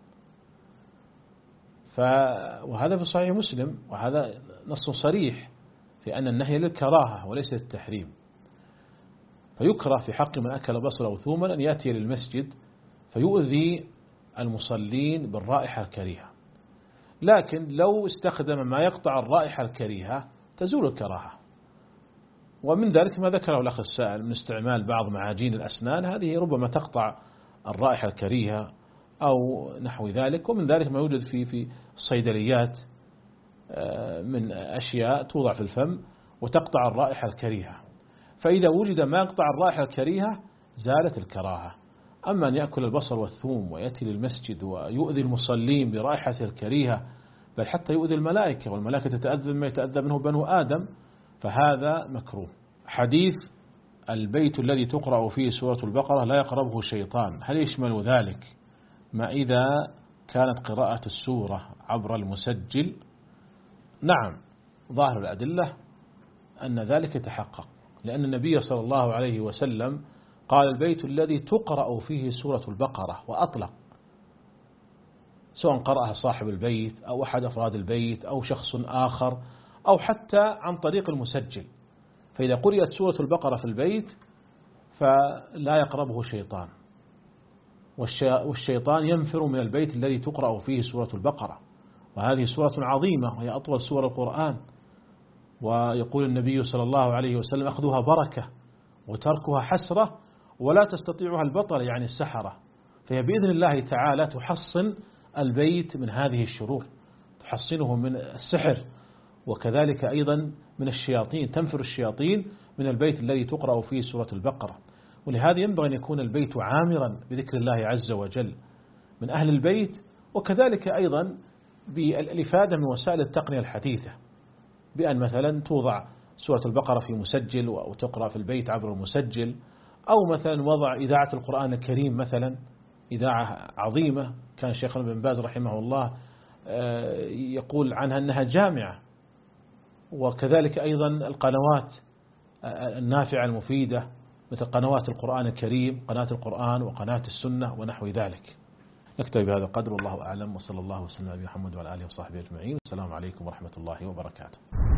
ف وهذا في صحيح مسلم، وهذا نص صريح في أن النهي للكراهة وليس للتحريم. فيكره في حق من أكل بصلا أو ثوما أن يأتي للمسجد فيؤذي المصلين بالرائحة الكريهة، لكن لو استخدم ما يقطع الرائحة الكريهة تزول الكراهة. ومن ذلك ما ذكره الأخ السائل من استعمال بعض معاجين الأسنان، هذه ربما تقطع الرائحة الكريهة أو نحو ذلك. ومن ذلك ما يوجد في في الصيدليات من أشياء توضع في الفم وتقطع الرائحة الكريهة، فإذا وجد ما يقطع الرائحة الكريهة زالت الكراهة. أما أن يأكل البصل والثوم ويأتي للمسجد ويؤذي المصلين برائحة الكريهة، بل حتى يؤذي الملائكة، والملائكة تتأذى ما يتأذى منه بنو آدم، فهذا مكروه. حديث البيت الذي تقرأ فيه سورة البقرة لا يقربه شيطان، هل يشمل ذلك ما إذا كانت قراءة السورة عبر المسجل؟ نعم، ظاهر الأدلة أن ذلك يتحقق، لأن النبي صلى الله عليه وسلم قال البيت الذي تقرأ فيه سورة البقرة، وأطلق، سواء قرأها صاحب البيت أو أحد أفراد البيت أو شخص آخر أو حتى عن طريق المسجل. فإذا قرأت سورة البقرة في البيت فلا يقربه شيطان، والشيطان ينفر من البيت الذي تقرأ فيه سورة البقرة، وهذه سورة عظيمة وهي أطول سور القرآن. ويقول النبي صلى الله عليه وسلم أخذها بركة وتركها حسرة ولا تستطيعها البطل يعني السحرة، فهي بإذن الله تعالى تحصن البيت من هذه الشرور، تحصنه من السحر، وكذلك أيضا من الشياطين، تنفر الشياطين من البيت الذي تقرأ فيه سورة البقرة. ولهذا ينبغي أن يكون البيت عامرا بذكر الله عز وجل من أهل البيت، وكذلك أيضا بالإفادة من وسائل التقنية الحديثة، بأن مثلا توضع سورة البقرة في مسجل وتقرأ في البيت عبر المسجل، أو مثلا وضع إذاعة القرآن الكريم، مثلا إذاعة عظيمة كان شيخنا بن باز رحمه الله يقول عنها أنها جامعة، وكذلك أيضا القنوات النافعة المفيدة مثل قنوات القرآن الكريم، قناة القرآن وقناة السنة ونحو ذلك. نكتفي بهذا القدر والله أعلم، وصلى الله وسلم على محمد وعلى آله وصحبه أجمعين. السلام عليكم ورحمة الله وبركاته.